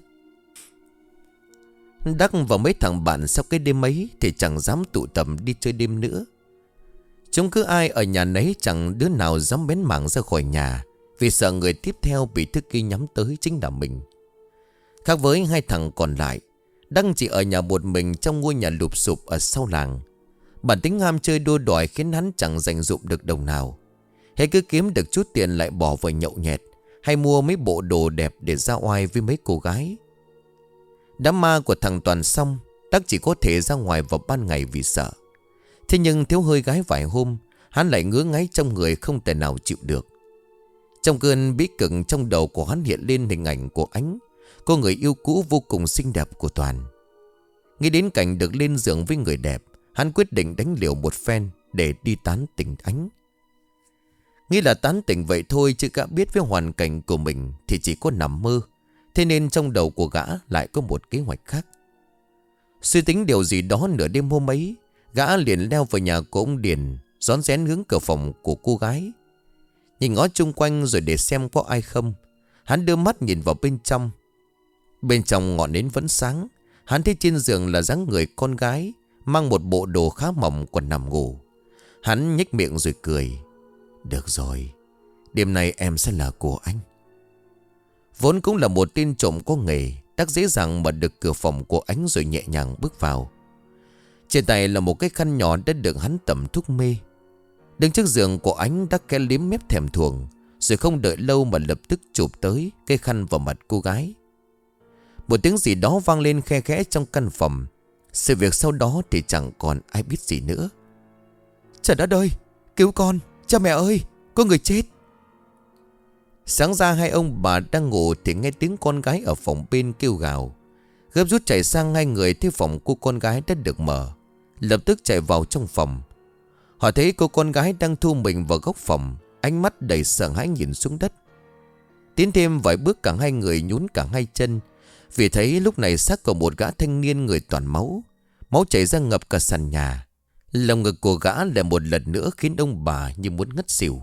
Đắc và mấy thằng bạn sau cái đêm ấy thì chẳng dám tụ tập đi chơi đêm nữa. Chúng cứ ai ở nhà nấy, chẳng đứa nào dám bén mảng ra khỏi nhà, vì sợ người tiếp theo bị Thức Kỳ nhắm tới chính là mình. Khác với hai thằng còn lại, Đăng chỉ ở nhà một mình trong ngôi nhà lụp sụp ở sau làng. Bản tính ham chơi đua đòi khiến hắn chẳng dành dụm được đồng nào. Hay cứ kiếm được chút tiền lại bỏ vào nhậu nhẹt, hay mua mấy bộ đồ đẹp để ra oai với mấy cô gái. Đám ma của thằng Toàn xong, Đắc chỉ có thể ra ngoài vào ban ngày vì sợ. Thế nhưng thiếu hơi gái vài hôm, hắn lại ngứa ngáy trong người không thể nào chịu được. Trong cơn bí cực, trong đầu của hắn hiện lên hình ảnh của Ánh, cô người yêu cũ vô cùng xinh đẹp của Toàn. Nghĩ đến cảnh được lên giường với người đẹp, hắn quyết định đánh liều một phen để đi tán tỉnh Ánh. Nghĩ là tán tỉnh vậy thôi, chứ gã biết với hoàn cảnh của mình thì chỉ có nằm mơ. Thế nên trong đầu của gã lại có một kế hoạch khác. Suy tính điều gì đó, nửa đêm hôm ấy, gã liền leo vào nhà của ông Điền, rón rén hướng cửa phòng của cô gái. Nhìn ngó chung quanh rồi để xem có ai không, hắn đưa mắt nhìn vào bên trong. Bên trong ngọn nến vẫn sáng. Hắn thấy trên giường là dáng người con gái, mang một bộ đồ khá mỏng còn nằm ngủ. Hắn nhếch miệng rồi cười. Được rồi, đêm nay em sẽ là của anh. Vốn cũng là một tên trộm có nghề, Đắc dễ dàng mở được cửa phòng của Ánh rồi nhẹ nhàng bước vào. Trên tay là một cái khăn nhỏ đã được hắn tẩm thuốc mê. Đứng trước giường của Ánh, Đắc khẽ liếm mép thèm thuồng, rồi không đợi lâu mà lập tức chụp tới cái khăn vào mặt cô gái. Một tiếng gì đó vang lên khe khẽ trong căn phòng. Sự việc sau đó thì chẳng còn ai biết gì nữa. Trời đất ơi, cứu con, cha mẹ ơi, có người chết. Sáng ra hai ông bà đang ngủ thì nghe tiếng con gái ở phòng bên kêu gào. Gấp rút chạy sang, hai người thấy phòng cô con gái đã được mở, lập tức chạy vào trong phòng. Họ thấy cô con gái đang thu mình vào góc phòng, ánh mắt đầy sợ hãi nhìn xuống đất. Tiến thêm vài bước cả hai người nhún cả hai chân, vì thấy lúc này xác của một gã thanh niên người toàn máu. Máu chảy ra ngập cả sàn nhà. Lòng ngực của gã lại một lần nữa khiến ông bà như muốn ngất xỉu.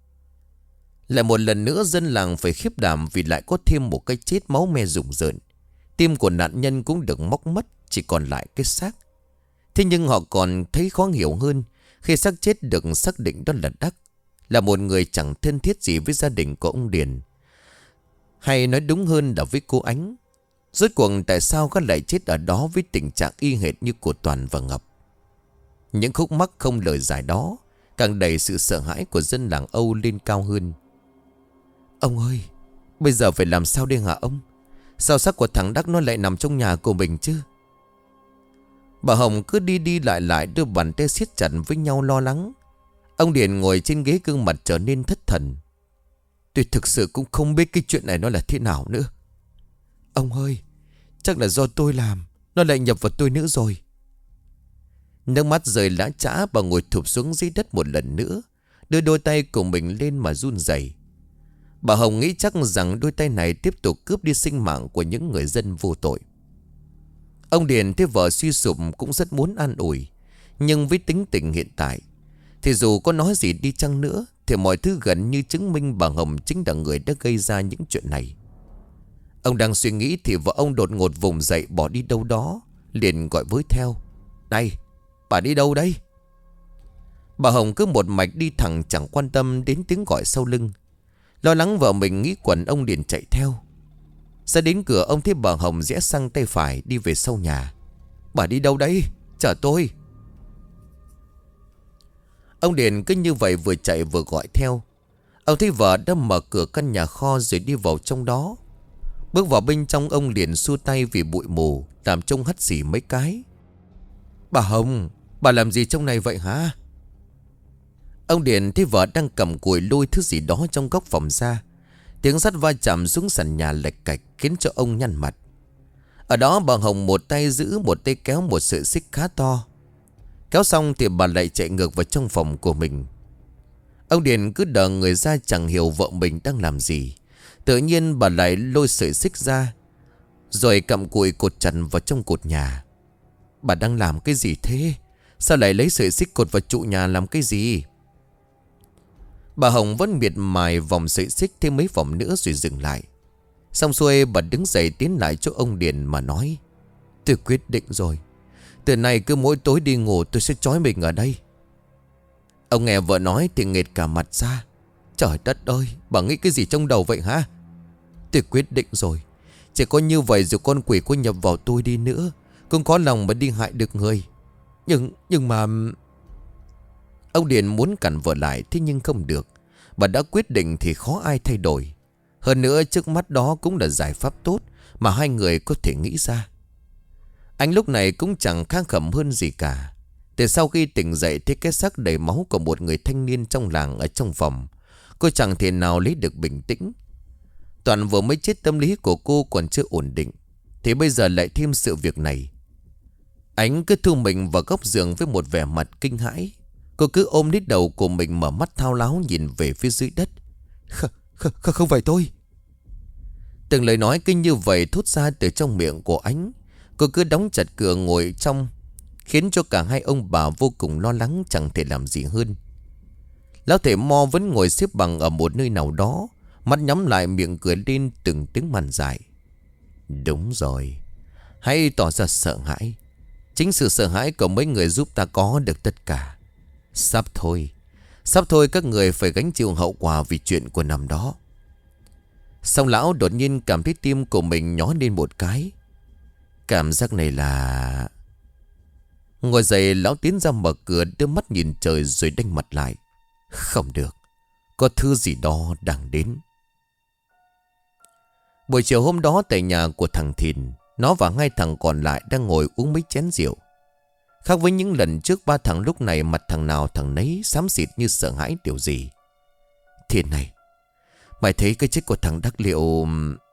Lại một lần nữa dân làng phải khiếp đảm vì lại có thêm một cái chết máu me rùng rợn. Tim của nạn nhân cũng được móc mất, chỉ còn lại cái xác. Thế nhưng họ còn thấy khó hiểu hơn khi xác chết được xác định đó là Đắc, là một người chẳng thân thiết gì với gia đình của ông Điền, hay nói đúng hơn là với cô Ánh. Rốt cuộc tại sao gã lại chết ở đó với tình trạng y hệt như của Toàn và Ngọc? Những khúc mắc không lời giải đó càng đẩy sự sợ hãi của dân làng Âu lên cao hơn. Ông ơi, bây giờ phải làm sao đây hả ông? Sao xác của thằng Đắc nó lại nằm trong nhà của mình chứ? Bà Hồng cứ đi đi lại lại, đưa bàn tay siết chặt với nhau lo lắng. Ông Điền ngồi trên ghế, gương mặt trở nên thất thần. Tôi thực sự cũng không biết cái chuyện này nó là thế nào nữa. Ông ơi, chắc là do tôi làm, nó lại nhập vào tôi nữa rồi. Nước mắt rơi lã chã, bà ngồi thụp xuống dưới đất một lần nữa, đưa đôi tay của mình lên mà run rẩy. Bà Hồng nghĩ chắc rằng đôi tay này tiếp tục cướp đi sinh mạng của những người dân vô tội. Ông Điền thấy vợ suy sụp cũng rất muốn an ủi, nhưng với tính tình hiện tại thì dù có nói gì đi chăng nữa thì mọi thứ gần như chứng minh bà Hồng chính là người đã gây ra những chuyện này. Ông đang suy nghĩ thì vợ ông đột ngột vùng dậy bỏ đi đâu đó, liền gọi với theo. Này, bà đi đâu đấy? Bà Hồng cứ một mạch đi thẳng, chẳng quan tâm đến tiếng gọi sau lưng. Lo lắng vợ mình nghĩ quẩn, ông liền chạy theo. Ra đến cửa, ông thấy bà Hồng rẽ sang tay phải đi về sau nhà. Bà đi đâu đấy? Chờ tôi. Ông Điền cứ như vậy vừa chạy vừa gọi theo. Ông thấy vợ đã mở cửa căn nhà kho rồi đi vào trong đó. Bước vào bên trong, ông liền xua tay vì bụi mù làm trông hắt xỉ mấy cái. Bà Hồng, bà làm gì trong này vậy hả? Ông Điền thấy vợ đang cầm cùi lôi thứ gì đó trong góc phòng ra. Tiếng sắt va chạm xuống sàn nhà lệch cạch khiến cho ông nhăn mặt. Ở đó bà Hồng một tay giữ, một tay kéo một sợi xích khá to. Kéo xong thì bà lại chạy ngược vào trong phòng của mình. Ông Điền cứ đờ người ra, chẳng hiểu vợ mình đang làm gì. Tự nhiên bà lại lôi sợi xích ra, rồi cầm cùi cột chặt vào trong cột nhà. Bà đang làm cái gì thế? Sao lại lấy sợi xích cột vào trụ nhà làm cái gì? Bà Hồng vẫn miệt mài vòng sợi xích thêm mấy vòng nữa rồi dừng lại. Xong xuôi bà đứng dậy tiến lại chỗ ông Điền mà nói. Tôi quyết định rồi, từ nay cứ mỗi tối đi ngủ tôi sẽ trói mình ở đây. Ông nghe vợ nói thì nghệt cả mặt ra. Trời đất ơi, bà nghĩ cái gì trong đầu vậy hả? Tôi quyết định rồi, chỉ có như vậy rồi con quỷ có nhập vào tôi đi nữa cũng có lòng mà đi hại được người. Nhưng, nhưng mà... Ông Điền muốn cản vợ lại, thế nhưng không được. Bà đã quyết định thì khó ai thay đổi. Hơn nữa trước mắt đó cũng là giải pháp tốt mà hai người có thể nghĩ ra. Anh lúc này cũng chẳng khang khẩm hơn gì cả. Từ sau khi tỉnh dậy thấy cái xác đầy máu của một người thanh niên trong làng ở trong phòng, cô chẳng thể nào lấy được bình tĩnh. Toàn vừa mới chết, tâm lý của cô còn chưa ổn định, thì bây giờ lại thêm sự việc này. Ánh cứ thu mình vào góc giường với một vẻ mặt kinh hãi. Cô cứ ôm lấy đầu của mình, mở mắt thao láo nhìn về phía dưới đất. Không, không, không phải tôi. Từng lời nói kinh như vậy thốt ra từ trong miệng của Ánh. Cô cứ đóng chặt cửa ngồi trong, khiến cho cả hai ông bà vô cùng lo lắng chẳng thể làm gì hơn. Lão thầy Mo vẫn ngồi xếp bằng ở một nơi nào đó, mắt nhắm lại, miệng cười lên từng tiếng màn dài. Đúng rồi, hãy tỏ ra sợ hãi. Chính sự sợ hãi của mấy người giúp ta có được tất cả. Sắp thôi, sắp thôi các người phải gánh chịu hậu quả vì chuyện của năm đó. Xong lão đột nhiên cảm thấy tim của mình nhói lên một cái. Cảm giác này là... Ngồi dậy lão tiến ra mở cửa, đưa mắt nhìn trời rồi đanh mặt lại. Không được, có thứ gì đó đang đến. Buổi chiều hôm đó tại nhà của thằng Thìn, nó và hai thằng còn lại đang ngồi uống mấy chén rượu. Khác với những lần trước, ba thằng lúc này mặt thằng nào thằng nấy xám xịt như sợ hãi điều gì. Thìn này, mày thấy cái chết của thằng Đắc liệu...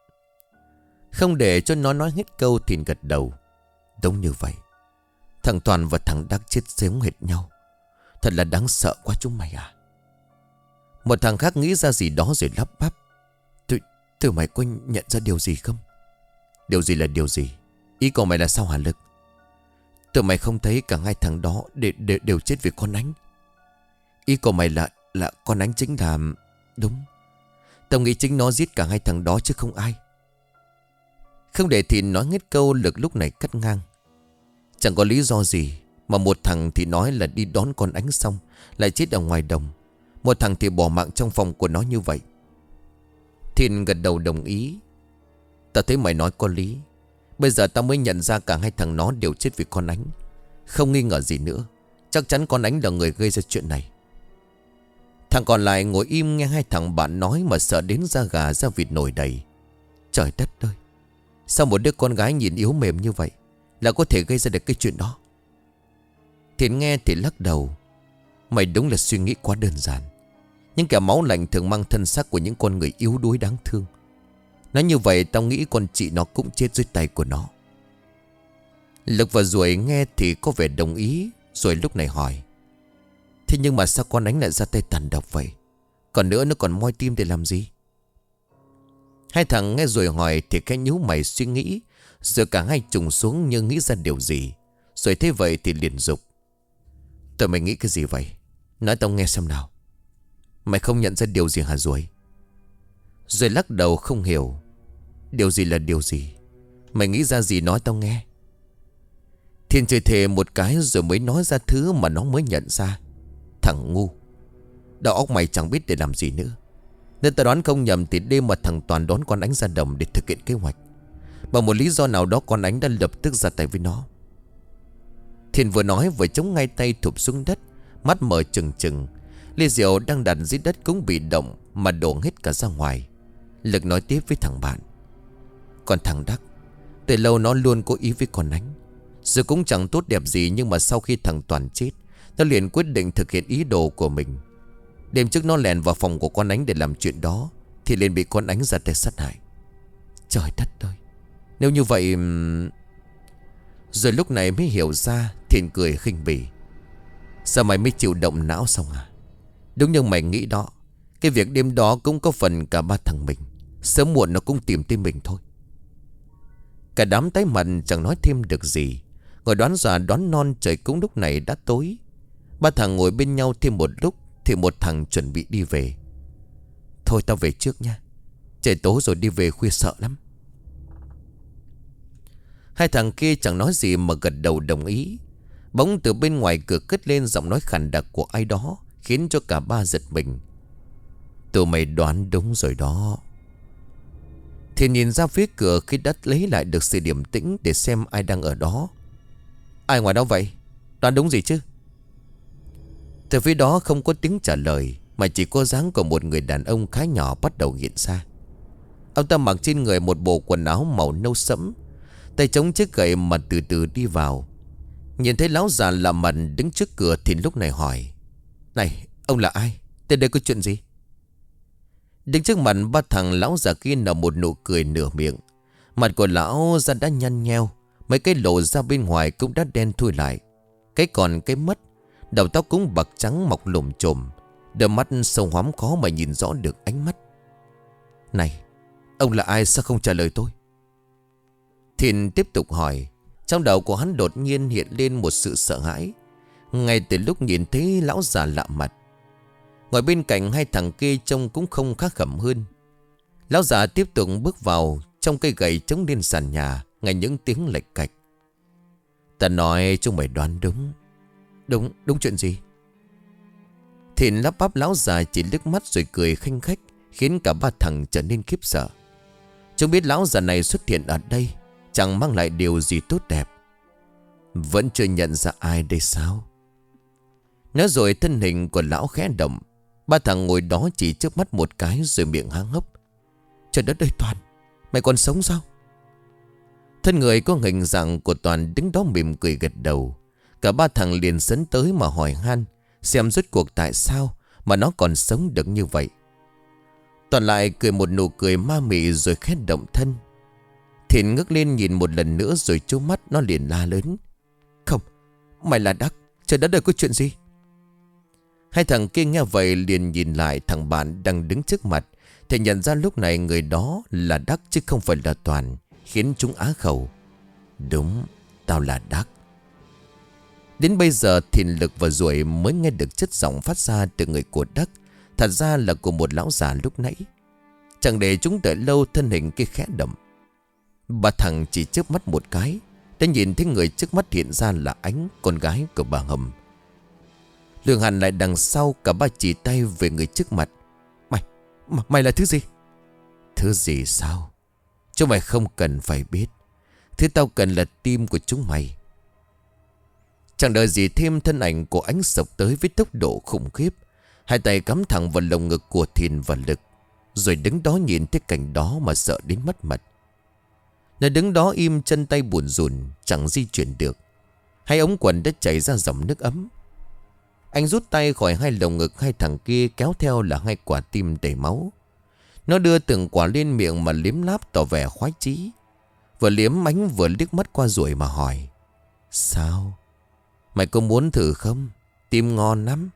Không để cho nó nói hết câu, Thìn gật đầu. Đúng như vậy. Thằng Toàn và thằng Đắc chết giống hệt nhau. Thật là đáng sợ quá chúng mày à. Một thằng khác nghĩ ra gì đó rồi lắp bắp. Tụi, tụi mày có nhận ra điều gì không? Điều gì là điều gì? Ý của mày là sao hả Lực? Tụi mày không thấy cả hai thằng đó đều, đều, đều chết vì con Ánh. Ý của mày là là con Ánh chính là... Đúng, tao nghĩ chính nó giết cả hai thằng đó chứ không ai. Không để Thìn nói hết câu, Lực lúc này cắt ngang. Chẳng có lý do gì mà một thằng thì nói là đi đón con Ánh xong lại chết ở ngoài đồng, một thằng thì bỏ mạng trong phòng của nó như vậy. Thìn gật đầu đồng ý. Tao thấy mày nói có lý. Bây giờ tao mới nhận ra cả hai thằng nó đều chết vì con Ánh. Không nghi ngờ gì nữa, chắc chắn con Ánh là người gây ra chuyện này. Thằng còn lại ngồi im nghe hai thằng bạn nói mà sợ đến da gà da vịt nổi đầy. Trời đất ơi, sao một đứa con gái nhìn yếu mềm như vậy là có thể gây ra được cái chuyện đó? Thiện nghe thì lắc đầu. Mày đúng là suy nghĩ quá đơn giản. Những kẻ máu lạnh thường mang thân xác của những con người yếu đuối đáng thương. Nói như vậy tao nghĩ con chị nó cũng chết dưới tay của nó. Lực và Ruồi nghe thì có vẻ đồng ý. Rồi lúc này hỏi. Thế nhưng mà sao con Ánh lại ra tay tàn độc vậy? Còn nữa nó còn moi tim để làm gì? Hai thằng nghe Ruồi hỏi thì cái nhíu mày suy nghĩ. Rồi cả hai trùng xuống như nghĩ ra điều gì. Rồi thế vậy thì liền dục. Tụi mày nghĩ cái gì vậy? Nói tao nghe xem nào. Mày không nhận ra điều gì hả Ruồi? Ruồi lắc đầu không hiểu. Điều gì là điều gì? Mày nghĩ ra gì nói tao nghe. Thiên chơi thề một cái rồi mới nói ra thứ mà nó mới nhận ra. Thằng ngu, đầu óc mày chẳng biết để làm gì nữa. Nên tao đoán không nhầm thì đêm mà thằng Toàn đón con Ánh ra đồng để thực hiện kế hoạch. Bằng một lý do nào đó con Ánh đã lập tức ra tay với nó. Thiên vừa nói vừa chống ngay tay thụp xuống đất, mắt mở trừng trừng. Ly rượu đang đặt dưới đất cũng bị động mà đổ hết cả ra ngoài. Lực nói tiếp với thằng bạn. Còn thằng Đắc, từ lâu nó luôn có ý với con Ánh. Rồi cũng chẳng tốt đẹp gì, nhưng mà sau khi thằng Toàn chết, nó liền quyết định thực hiện ý đồ của mình. Đêm trước nó lèn vào phòng của con Ánh để làm chuyện đó, thì liền bị con Ánh ra tay sát hại. Trời đất ơi, nếu như vậy... Rồi lúc này mới hiểu ra. Thiện cười khinh bỉ. Sao mày mới chịu động não xong à? Đúng như mày nghĩ đó. Cái việc đêm đó cũng có phần cả ba thằng mình. Sớm muộn nó cũng tìm tới mình thôi. Cả đám tái mặt chẳng nói thêm được gì. Ngồi đoán già đoán non, trời cũng lúc này đã tối. Ba thằng ngồi bên nhau thêm một lúc thì một thằng chuẩn bị đi về. Thôi tao về trước nha, trời tối rồi đi về khuya sợ lắm. Hai thằng kia chẳng nói gì mà gật đầu đồng ý. Bỗng từ bên ngoài cửa cất lên giọng nói khàn đặc của ai đó, khiến cho cả ba giật mình. Tụi mày đoán đúng rồi đó. Thì nhìn ra phía cửa khi đã lấy lại được sự điềm tĩnh để xem ai đang ở đó. Ai ngoài đó vậy? Đoán đúng gì chứ? Từ phía đó không có tiếng trả lời, mà chỉ có dáng của một người đàn ông khá nhỏ bắt đầu hiện ra. Ông ta mặc trên người một bộ quần áo màu nâu sẫm, tay chống chiếc gậy mà từ từ đi vào. Nhìn thấy lão già lạ mặt đứng trước cửa thì lúc này hỏi. Này, ông là ai? Tên đây có chuyện gì? Đứng trước mặt ba thằng lão già kia nở một nụ cười nửa miệng. Mặt của lão ra đã nhăn nheo, mấy cái lỗ ra bên ngoài cũng đã đen thui lại. Cái còn cái mất, đầu tóc cũng bạc trắng mọc lùm chùm, đôi mắt sâu hoắm khó mà nhìn rõ được ánh mắt. Này, ông là ai sao không trả lời tôi? Thiện tiếp tục hỏi. Trong đầu của hắn đột nhiên hiện lên một sự sợ hãi, ngay từ lúc nhìn thấy lão già lạ mặt. Ngồi bên cạnh hai thằng kia trông cũng không khác khẩm hơn. Lão già tiếp tục bước vào, trong cây gậy chống lên sàn nhà, ngay những tiếng lệch cạch. Ta nói chúng mày đoán đúng. Đúng, đúng chuyện gì? Thìn lắp bắp lão già chỉ liếc mắt rồi cười khanh khách, khiến cả ba thằng trở nên khiếp sợ. Chúng biết lão già này xuất hiện ở đây chẳng mang lại điều gì tốt đẹp. Vẫn chưa nhận ra ai đây sao? Nói rồi thân hình của lão khẽ động. Ba thằng ngồi đó chỉ trước mắt một cái rồi miệng há hốc. Trời đất ơi Toàn, mày còn sống sao? Thân người có hình dạng của Toàn đứng đó mỉm cười gật đầu. Cả ba thằng liền sấn tới mà hỏi han, xem rốt cuộc tại sao mà nó còn sống được như vậy. Toàn lại cười một nụ cười ma mị rồi khét động thân. Thìn ngước lên nhìn một lần nữa rồi trố mắt, nó liền la lớn. Không, mày là Đắc, trời đất ơi có chuyện gì? Hai thằng kia nghe vậy liền nhìn lại thằng bạn đang đứng trước mặt, thì nhận ra lúc này người đó là Đắc chứ không phải là Toàn, khiến chúng á khẩu. Đúng, tao là Đắc. Đến bây giờ Thìn, Lực và Ruồi mới nghe được chất giọng phát ra từ người của Đắc, thật ra là của một lão già lúc nãy. Chẳng để chúng đợi lâu, thân hình kia khẽ động. Ba thằng chỉ chớp mắt một cái đã nhìn thấy người trước mắt hiện ra là Ánh, con gái của bà Hầm. Lương Hàn lại đằng sau, cả ba chỉ tay về người trước mặt. Mày, mày là thứ gì? Thứ gì sao? Chúng mày không cần phải biết. Thứ tao cần là tim của chúng mày. Chẳng đợi gì thêm, thân ảnh của Ánh sộc tới với tốc độ khủng khiếp. Hai tay cắm thẳng vào lồng ngực của Thìn và Lực, rồi đứng đó nhìn thấy cảnh đó mà sợ đến mất mật. Nó đứng đó im, chân tay buồn rùn, chẳng di chuyển được. Hai ống quần đã chảy ra dòng nước ấm. Anh rút tay khỏi hai lồng ngực hai thằng kia, kéo theo là hai quả tim đầy máu. Nó đưa từng quả lên miệng mà liếm láp tỏ vẻ khoái chí. Vừa liếm Ánh vừa liếc mắt qua Ruồi mà hỏi. Sao? Mày có muốn thử không? Tim ngon lắm.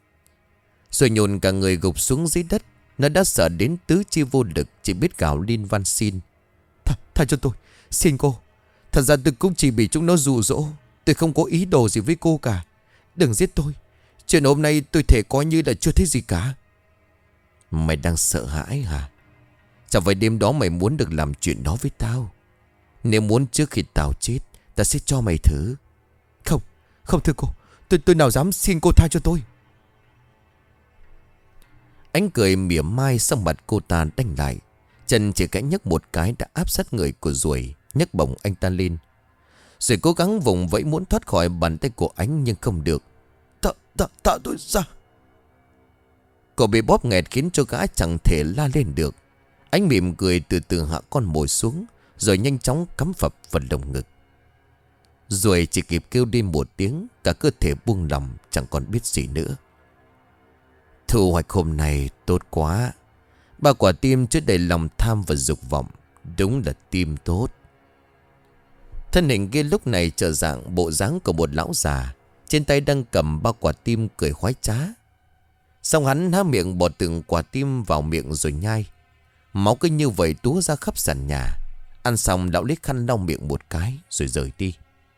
Rồi nhồn cả người gục xuống dưới đất. Nó đã sợ đến tứ chi vô lực, chỉ biết gào lên van xin. Th Tha cho tôi, xin cô. Thật ra tôi cũng chỉ bị chúng nó dụ dỗ. Tôi không có ý đồ gì với cô cả. Đừng giết tôi. Chuyện hôm nay tôi thể coi như là chưa thấy gì cả. Mày đang sợ hãi hả? Chẳng phải đêm đó mày muốn được làm chuyện đó với tao? Nếu muốn trước khi tao chết, ta sẽ cho mày thử. Không, không thưa cô. Tôi, tôi nào dám, xin cô tha cho tôi. Ánh cười mỉa mai, sau mặt cô ta đanh lại. Chân chỉ cái nhấc một cái đã áp sát người của Ruồi, nhấc bổng anh ta lên. Rồi cố gắng vùng vẫy muốn thoát khỏi bàn tay của Ánh nhưng không được. Tạ, tạ, tạ tôi ra. Cậu bị bóp nghẹt khiến cho gã chẳng thể la lên được. Ánh mỉm cười từ từ hạ con mồi xuống, rồi nhanh chóng cắm phập vào lồng ngực. Ruồi chỉ kịp kêu đi một tiếng, cả cơ thể buông lỏng, chẳng còn biết gì nữa. Thu hoạch hôm nay tốt quá. Ba quả tim chứa đầy lòng tham và dục vọng. Đúng là tim tốt. Thân hình kia lúc này trở dạng bộ dáng của một lão già, trên tay đang cầm ba quả tim cười khoái trá. Xong hắn há miệng bỏ từng quả tim vào miệng rồi nhai. Máu cứ như vậy túa ra khắp sàn nhà. Ăn xong lão lấy khăn lau miệng một cái rồi rời đi.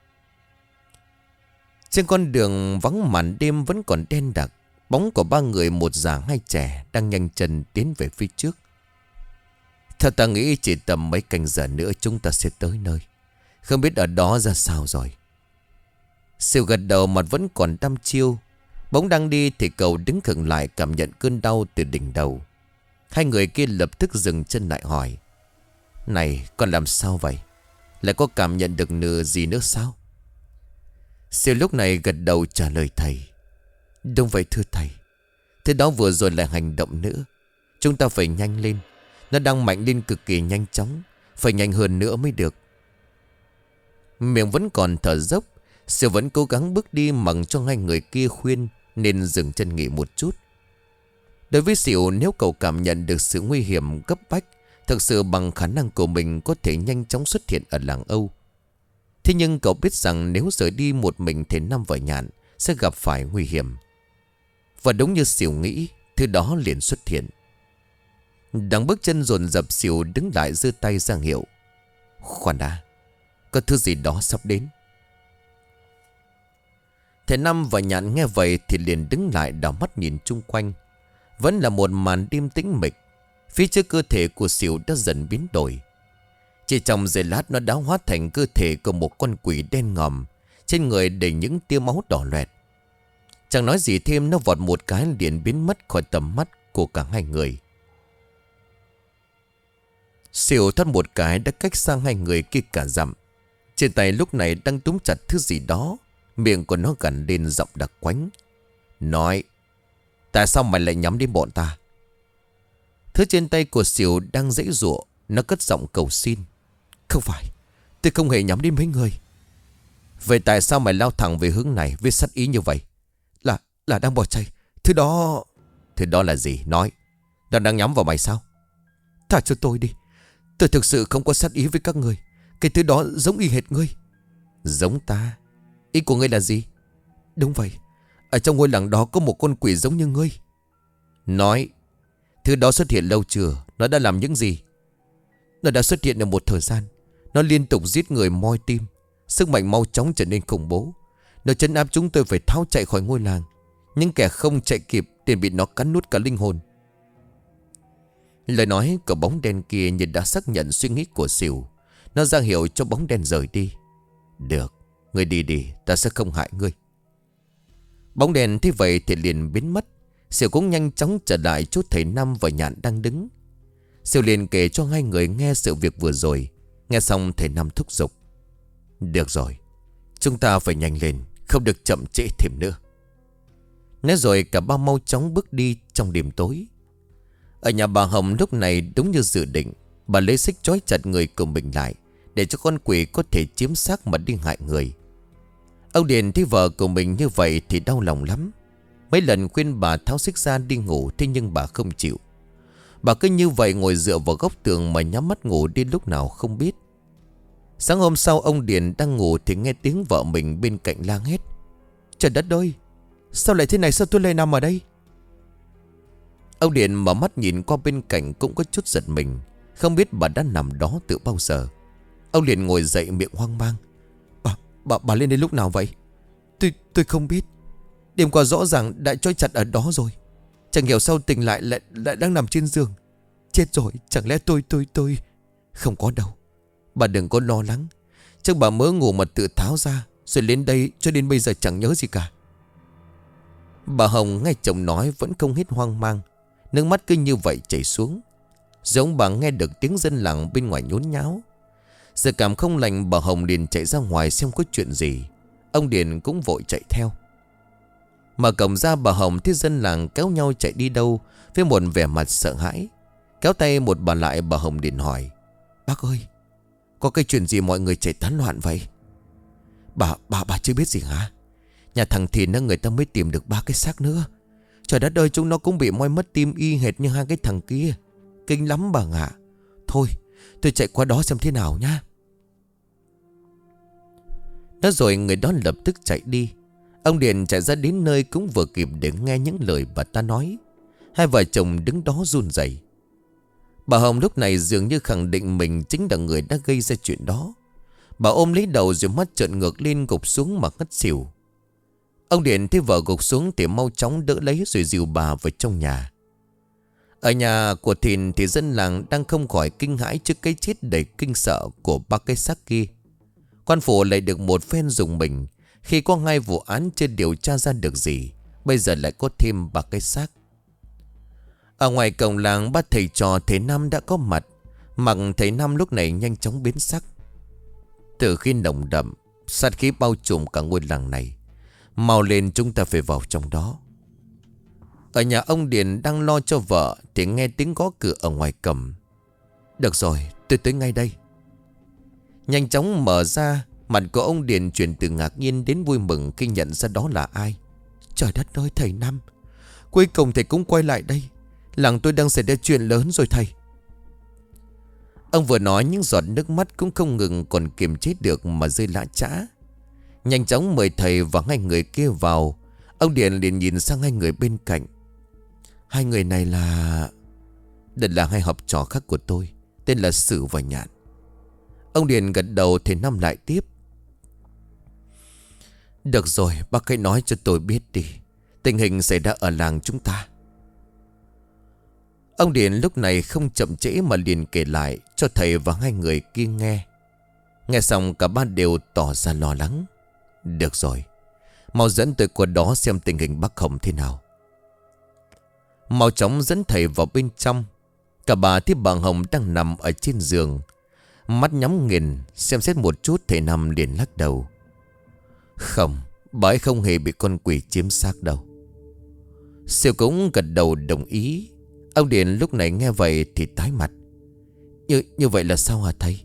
Trên con đường vắng màn đêm vẫn còn đen đặc. Bóng của ba người, một già hai trẻ, đang nhanh chân tiến về phía trước. Theo ta nghĩ chỉ tầm mấy canh giờ nữa chúng ta sẽ tới nơi. Không biết ở đó ra sao rồi. Siêu gật đầu, mặt vẫn còn đăm chiêu. Bóng đang đi thì cậu đứng khựng lại, cảm nhận cơn đau từ đỉnh đầu. Hai người kia lập tức dừng chân lại hỏi. Này, con làm sao vậy? Lại có cảm nhận được nửa gì nữa sao? Siêu lúc này gật đầu trả lời thầy. Đúng vậy thưa thầy. Thế đó vừa rồi lại hành động nữa. Chúng ta phải nhanh lên. Nó đang mạnh lên cực kỳ nhanh chóng. Phải nhanh hơn nữa mới được. Miệng vẫn còn thở dốc. Siêu vẫn cố gắng bước đi, mặc cho hai người kia khuyên nên dừng chân nghỉ một chút. Đối với Siêu, nếu cậu cảm nhận được sự nguy hiểm cấp bách, thực sự bằng khả năng của mình có thể nhanh chóng xuất hiện ở làng Âu. Thế nhưng cậu biết rằng nếu rời đi một mình thì Năm và Nhạn sẽ gặp phải nguy hiểm. Và đúng như Siêu nghĩ, thứ đó liền xuất hiện. Đang bước chân dồn dập, Siêu đứng lại giơ tay ra hiệu. Khoan đã, có thứ gì đó sắp đến. Thầy Năm và Nhạn nghe vậy thì liền đứng lại, đảo mắt nhìn chung quanh. Vẫn là một màn đêm tĩnh mịch. Phía trước cơ thể của Siêu đã dần biến đổi. Chỉ trong giây lát nó đã hóa thành cơ thể của một con quỷ đen ngòm, trên người đầy những tia máu đỏ loẹt. Chẳng nói gì thêm, nó vọt một cái liền biến mất khỏi tầm mắt của cả hai người. Xỉu thoát một cái đã cách sang hai người kia cả dặm. Trên tay lúc này đang túm chặt thứ gì đó. Miệng của nó gằn lên giọng đặc quánh. Nói: tại sao mày lại nhắm đến bọn ta? Thứ trên tay của Xỉu đang giãy giụa. Nó cất giọng cầu xin: không phải, tôi không hề nhắm đến mấy người. Vậy tại sao mày lao thẳng về hướng này với sát ý như vậy? Là, là đang bỏ chạy. Thứ đó... Thứ đó là gì? Nói. Nó đang nhắm vào mày sao? Thả cho tôi đi. Tôi thực sự không có sát ý với các người. Cái thứ đó giống y hệt ngươi. Giống ta? Ý của ngươi là gì? Đúng vậy. Ở trong ngôi làng đó có một con quỷ giống như ngươi. Nói. Thứ đó xuất hiện lâu chưa? Nó đã làm những gì? Nó đã xuất hiện được một thời gian. Nó liên tục giết người moi tim. Sức mạnh mau chóng trở nên khủng bố. Nó trấn áp chúng tôi phải tháo chạy khỏi ngôi làng. Những kẻ không chạy kịp liền bị nó cắn nuốt cả linh hồn. Lời nói của bóng đen kia như đã xác nhận suy nghĩ của Xỉu. Nó ra hiệu cho bóng đen rời đi. Được, ngươi đi đi, ta sẽ không hại ngươi. Bóng đen thế vậy thì liền biến mất. Xỉu cũng nhanh chóng trở lại chỗ thầy Năm và Nhạn đang đứng. Xỉu liền kể cho hai người nghe sự việc vừa rồi. Nghe xong thầy Năm thúc giục: được rồi, chúng ta phải nhanh lên, không được chậm trễ thêm nữa. Nói rồi cả ba mau chóng bước đi trong đêm tối. Ở nhà bà Hồng lúc này đúng như dự định. Bà lấy xích trói chặt người của mình lại, để cho con quỷ có thể chiếm xác mà đi hại người. Ông Điền thấy vợ của mình như vậy thì đau lòng lắm. Mấy lần khuyên bà tháo xích ra đi ngủ, thế nhưng bà không chịu. Bà cứ như vậy ngồi dựa vào góc tường mà nhắm mắt ngủ đi lúc nào không biết. Sáng hôm sau ông Điền đang ngủ thì nghe tiếng vợ mình bên cạnh la hét: trời đất ơi, sao lại thế này, sao tôi lại nằm ở đây? Ông Điền mở mắt nhìn qua bên cạnh cũng có chút giật mình. Không biết bà đã nằm đó từ bao giờ. Ông liền ngồi dậy miệng hoang mang: Bà, bà, bà lên đây lúc nào vậy? Tôi, tôi không biết. Đêm qua rõ ràng đã trói chặt ở đó rồi. Chẳng hiểu sao tỉnh lại lại, lại đang nằm trên giường. Chết rồi, chẳng lẽ tôi, tôi, tôi... Không có đâu. Bà đừng có lo lắng. Chắc bà mới ngủ mà tự tháo ra, rồi lên đây cho đến bây giờ chẳng nhớ gì cả. Bà Hồng nghe chồng nói vẫn không hết hoang mang. Nước mắt cứ như vậy chảy xuống. Giống bà nghe được tiếng dân làng bên ngoài nhốn nháo. Giờ cảm không lành, bà Hồng liền chạy ra ngoài xem có chuyện gì. Ông Điền cũng vội chạy theo. Mở cổng ra, bà Hồng thấy dân làng kéo nhau chạy đi đâu với một vẻ mặt sợ hãi. Kéo tay một bà lại, bà Hồng liền hỏi: bác ơi, có cái chuyện gì mọi người chạy tán loạn vậy? Bà, bà, bà chưa biết gì hả? Nhà thằng Thìn người ta mới tìm được ba cái xác nữa. Trời đất ơi, chúng nó cũng bị moi mất tim y hệt như hai cái thằng kia. Kinh lắm bà ạ. Thôi, tôi chạy qua đó xem thế nào nha. Nói rồi người đó lập tức chạy đi. Ông Điền chạy ra đến nơi cũng vừa kịp để nghe những lời bà ta nói. Hai vợ chồng đứng đó run rẩy. Bà Hồng lúc này dường như khẳng định mình chính là người đã gây ra chuyện đó. Bà ôm lấy đầu rồi mắt trợn ngược lên, gục xuống mà ngất xỉu. Ông Điền thấy vợ gục xuống thì mau chóng đỡ lấy rồi dìu bà vào trong nhà. Ở nhà của Thìn thì dân làng đang không khỏi kinh hãi trước cái chết đầy kinh sợ của ba cái xác kia. Quan phủ lại được một phen dùng mình khi có hai vụ án chưa điều tra ra được gì, bây giờ lại có thêm ba cái xác. Ở ngoài cổng làng, ba thầy trò thầy Năm đã có mặt. Mặc thầy Năm lúc này nhanh chóng biến sắc. Từ khi nồng đậm sát khí bao trùm cả ngôi làng này, mau lên, chúng ta phải vào trong đó. Ở nhà ông Điền đang lo cho vợ thì nghe tiếng gõ cửa ở ngoài cầm. Được rồi, tôi tới ngay đây. Nhanh chóng mở ra, mặt của ông Điền chuyển từ ngạc nhiên đến vui mừng khi nhận ra đó là ai. Trời đất ơi, thầy Năm, cuối cùng thầy cũng quay lại đây. Làng tôi đang xảy ra chuyện lớn rồi thầy. Ông vừa nói những giọt nước mắt cũng không ngừng còn kiềm chế được mà rơi lã chã. Nhanh chóng mời thầy và hai người kia vào. Ông Điền liền nhìn sang hai người bên cạnh. Hai người này là... Đây là hai học trò khác của tôi, tên là Sử và Nhạn. Ông Điền gật đầu, thầy Năm lại tiếp. Được rồi, bác hãy nói cho tôi biết đi, tình hình xảy ra ở làng chúng ta. Ông Điền lúc này không chậm trễ mà liền kể lại cho thầy và hai người kia nghe. Nghe xong cả ba đều tỏ ra lo lắng. Được rồi, mau dẫn tôi qua đó xem tình hình bác Hồng thế nào. Mau chóng dẫn thầy vào bên trong. Cả bà thấy bà Hồng đang nằm ở trên giường, mắt nhắm nghiền. Xem xét một chút, thầy Năm liền lắc đầu. Không, bà ấy không hề bị con quỷ chiếm xác đâu. Siêu cũng gật đầu đồng ý. Ông Điền lúc này nghe vậy thì tái mặt. Như, như vậy là sao hả thầy?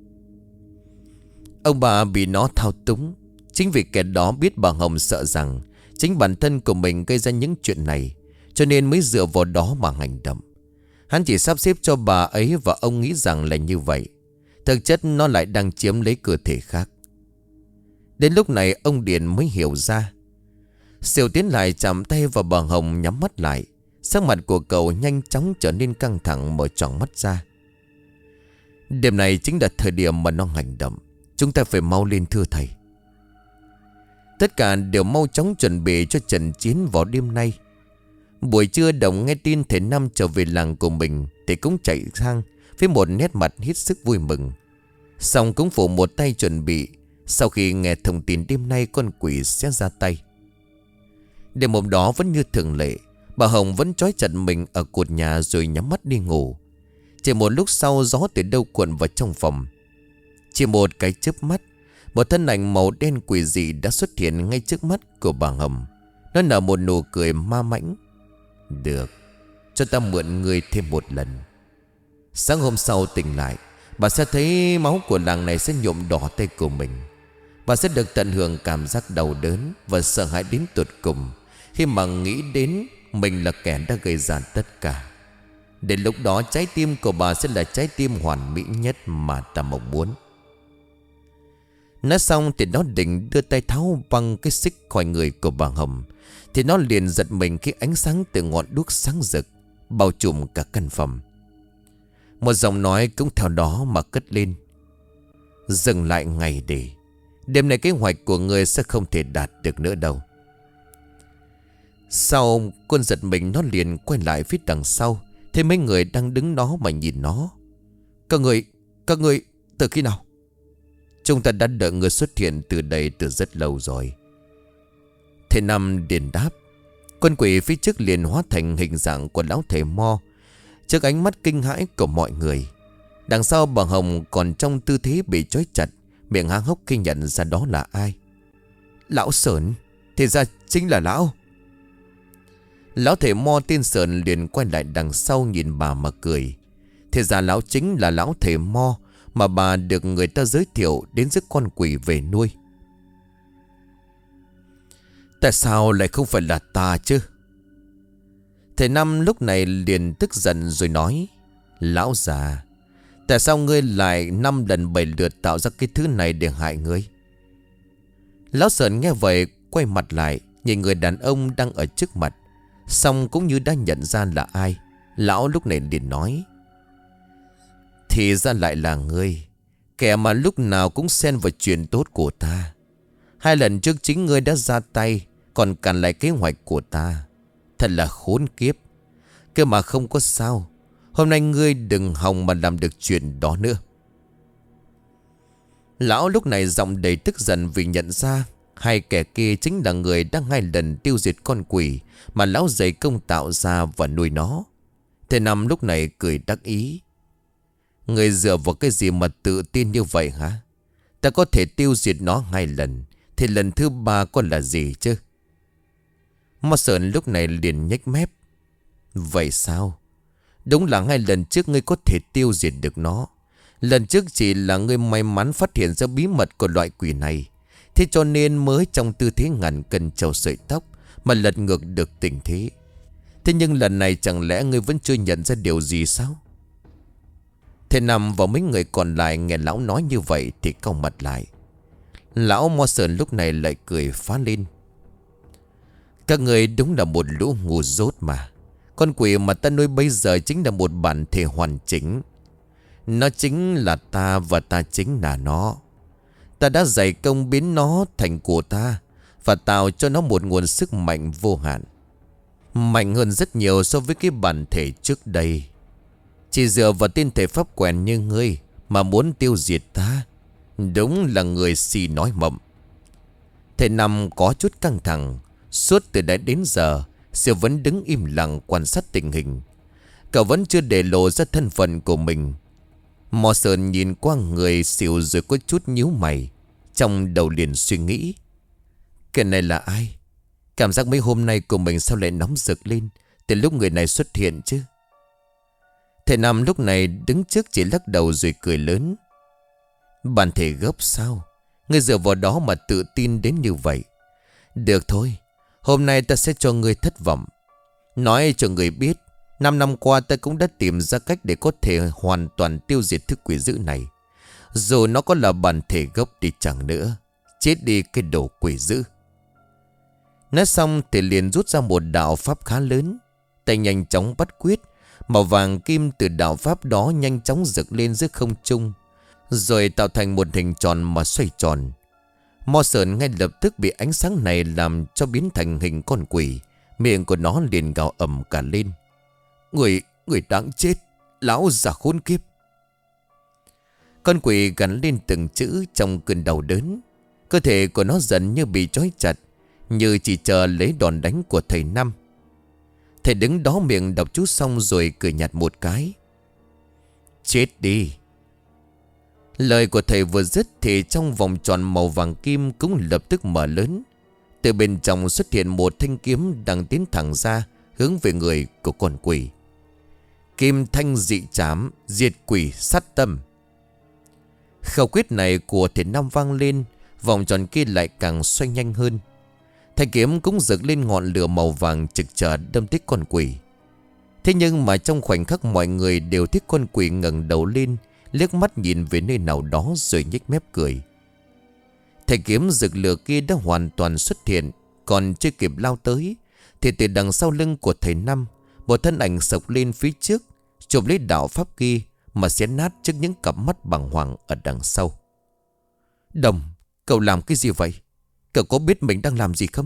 Ông bà bị nó thao túng. Chính vì kẻ đó biết bà Hồng sợ rằng chính bản thân của mình gây ra những chuyện này, cho nên mới dựa vào đó mà hành động. Hắn chỉ sắp xếp cho bà ấy, và ông nghĩ rằng là như vậy. Thực chất nó lại đang chiếm lấy cơ thể khác. Đến lúc này ông Điền mới hiểu ra. Siêu tiến lại chạm tay vào bà Hồng, nhắm mắt lại. Sắc mặt của cậu nhanh chóng trở nên căng thẳng, mở tròn mắt ra. Đêm này chính là thời điểm mà nó hành động. Chúng ta phải mau lên thưa thầy. Tất cả đều mau chóng chuẩn bị cho trận chiến vào đêm nay. Buổi trưa Đồng nghe tin thầy Năm trở về làng của mình thì cũng chạy sang với một nét mặt hết sức vui mừng. Xong cũng phủ một tay chuẩn bị sau khi nghe thông tin đêm nay con quỷ sẽ ra tay. Đêm hôm đó vẫn như thường lệ, bà Hồng vẫn trói chặt mình ở cột nhà rồi nhắm mắt đi ngủ. Chỉ một lúc sau, gió từ đâu cuộn vào trong phòng. Chỉ một cái chớp mắt, một thân ảnh màu đen quỷ dị đã xuất hiện ngay trước mắt của bà Hồng. Nó nở một nụ cười ma mãnh. Được, cho ta mượn người thêm một lần. Sáng hôm sau tỉnh lại, bà sẽ thấy máu của làng này sẽ nhuộm đỏ tay của mình. Bà sẽ được tận hưởng cảm giác đau đớn và sợ hãi đến tột cùng khi mà nghĩ đến mình là kẻ đã gây ra tất cả. Đến lúc đó trái tim của bà sẽ là trái tim hoàn mỹ nhất mà ta mong muốn. Nói xong thì nó định đưa tay tháo băng cái xích khỏi người của bà Hồng, thì nó liền giật mình khi ánh sáng từ ngọn đuốc sáng rực bao trùm cả căn phòng. Một giọng nói cũng theo đó mà cất lên. Dừng lại ngày để đêm nay kế hoạch của người sẽ không thể đạt được nữa đâu. Sau quân giật mình, nó liền quay lại phía đằng sau, thấy mấy người đang đứng đó mà nhìn nó. Các người, các người từ khi nào? Chúng ta đã đợi người xuất hiện từ đây từ rất lâu rồi. Thầy Năm điền đáp. Con quỷ phía trước liền hóa thành hình dạng của lão thầy Mo trước ánh mắt kinh hãi của mọi người. Đằng sau bà Hồng còn trong tư thế bị trói chặt, miệng há hốc khi nhận ra đó là ai. Lão Sởn, thì ra chính là lão. Lão thầy Mo tên Sởn liền quay lại đằng sau nhìn bà mà cười. Thì ra lão chính là lão thầy Mo mà bà được người ta giới thiệu đến giúp con quỷ về nuôi. Tại sao lại không phải là ta chứ? Thầy Năm lúc này liền tức giận rồi nói. Lão già, tại sao ngươi lại năm lần bảy lượt tạo ra cái thứ này để hại ngươi? Lão Sởn nghe vậy quay mặt lại, nhìn người đàn ông đang ở trước mặt, xong cũng như đã nhận ra là ai. Lão lúc này liền nói. Thì ra lại là ngươi, kẻ mà lúc nào cũng xen vào chuyện tốt của ta. Hai lần trước chính ngươi đã ra tay, còn cản lại kế hoạch của ta. Thật là khốn kiếp. Cơ mà không có sao, hôm nay ngươi đừng hòng mà làm được chuyện đó nữa. Lão lúc này giọng đầy tức giận vì nhận ra hai kẻ kia chính là người đã hai lần tiêu diệt con quỷ mà lão dày công tạo ra và nuôi nó. Thầy Năm lúc này cười đắc ý. Người dựa vào cái gì mà tự tin như vậy hả? Ta có thể tiêu diệt nó hai lần, thì lần thứ ba có là gì chứ? Mo Sởn lúc này liền nhếch mép. Vậy sao? Đúng là hai lần trước ngươi có thể tiêu diệt được nó. Lần trước chỉ là ngươi may mắn phát hiện ra bí mật của loại quỷ này, thế cho nên mới trong tư thế ngàn cân treo sợi tóc mà lật ngược được tình thế. Thế nhưng lần này chẳng lẽ ngươi vẫn chưa nhận ra điều gì sao? Thầy Năm và mấy người còn lại nghe lão nói như vậy thì cau mặt lại. Lão Mo Sởn lúc này lại cười phá lên. Các người đúng là một lũ ngu dốt mà. Con quỷ mà ta nuôi bây giờ chính là một bản thể hoàn chỉnh. Nó chính là ta và ta chính là nó. Ta đã dày công biến nó thành của ta và tạo cho nó một nguồn sức mạnh vô hạn, mạnh hơn rất nhiều so với cái bản thể trước đây. Chỉ dựa vào tên thể pháp quèn như ngươi mà muốn tiêu diệt ta, đúng là người si nói mộng. Thầy Năm có chút căng thẳng. Suốt từ đấy đến giờ Siêu vẫn đứng im lặng quan sát tình hình. Cậu vẫn chưa để lộ ra thân phận của mình. Mò Sơn nhìn qua người Xỉu rồi có chút nhíu mày. Trong đầu liền suy nghĩ, cái này là ai? Cảm giác mấy hôm nay của mình sao lại nóng rực lên từ lúc người này xuất hiện chứ? Thầy Năm lúc này đứng trước chỉ lắc đầu rồi cười lớn. Bản thể gốc sao? Ngươi dựa vào đó mà tự tin đến như vậy. Được thôi, hôm nay ta sẽ cho ngươi thất vọng. Nói cho ngươi biết, năm năm qua ta cũng đã tìm ra cách để có thể hoàn toàn tiêu diệt thứ quỷ dữ này. Dù nó có là bản thể gốc đi chẳng nữa. Chết đi cái đồ quỷ dữ. Nói xong thì liền rút ra một đạo pháp khá lớn. Tay nhanh chóng bắt quyết. Màu vàng kim từ đạo pháp đó nhanh chóng rực lên giữa không trung, rồi tạo thành một hình tròn mà xoay tròn. Mo Sơn ngay lập tức bị ánh sáng này làm cho biến thành hình con quỷ. Miệng của nó liền gào ầm cả lên. Người, người đáng chết, lão già khốn kiếp. Con quỷ gắn lên từng chữ trong cơn đau đớn. Cơ thể của nó dần như bị trói chặt, như chỉ chờ lấy đòn đánh của thầy Năm. Thầy đứng đó miệng đọc chú xong rồi cười nhạt một cái. Chết đi. Lời của thầy vừa dứt thì trong vòng tròn màu vàng kim cũng lập tức mở lớn. Từ bên trong xuất hiện một thanh kiếm đang tiến thẳng ra, hướng về người của con quỷ. Kim thanh dị trảm, diệt quỷ sát tâm. Khẩu quyết này của thầy Năm vang lên, vòng tròn kia lại càng xoay nhanh hơn. Thanh kiếm cũng rực lên ngọn lửa màu vàng trực chờ đâm tới con quỷ. Thế nhưng mà trong khoảnh khắc mọi người đều thấy con quỷ ngẩng đầu lên, liếc mắt nhìn về nơi nào đó rồi nhếch mép cười. Thanh kiếm rực lửa kia đã hoàn toàn xuất hiện, còn chưa kịp lao tới thì từ đằng sau lưng của thầy Năm, một thân ảnh sộc lên phía trước, chụp lấy đạo pháp kia mà xé nát trước những cặp mắt bàng hoàng ở đằng sau. Đồng, cậu làm cái gì vậy? Cậu có biết mình đang làm gì không?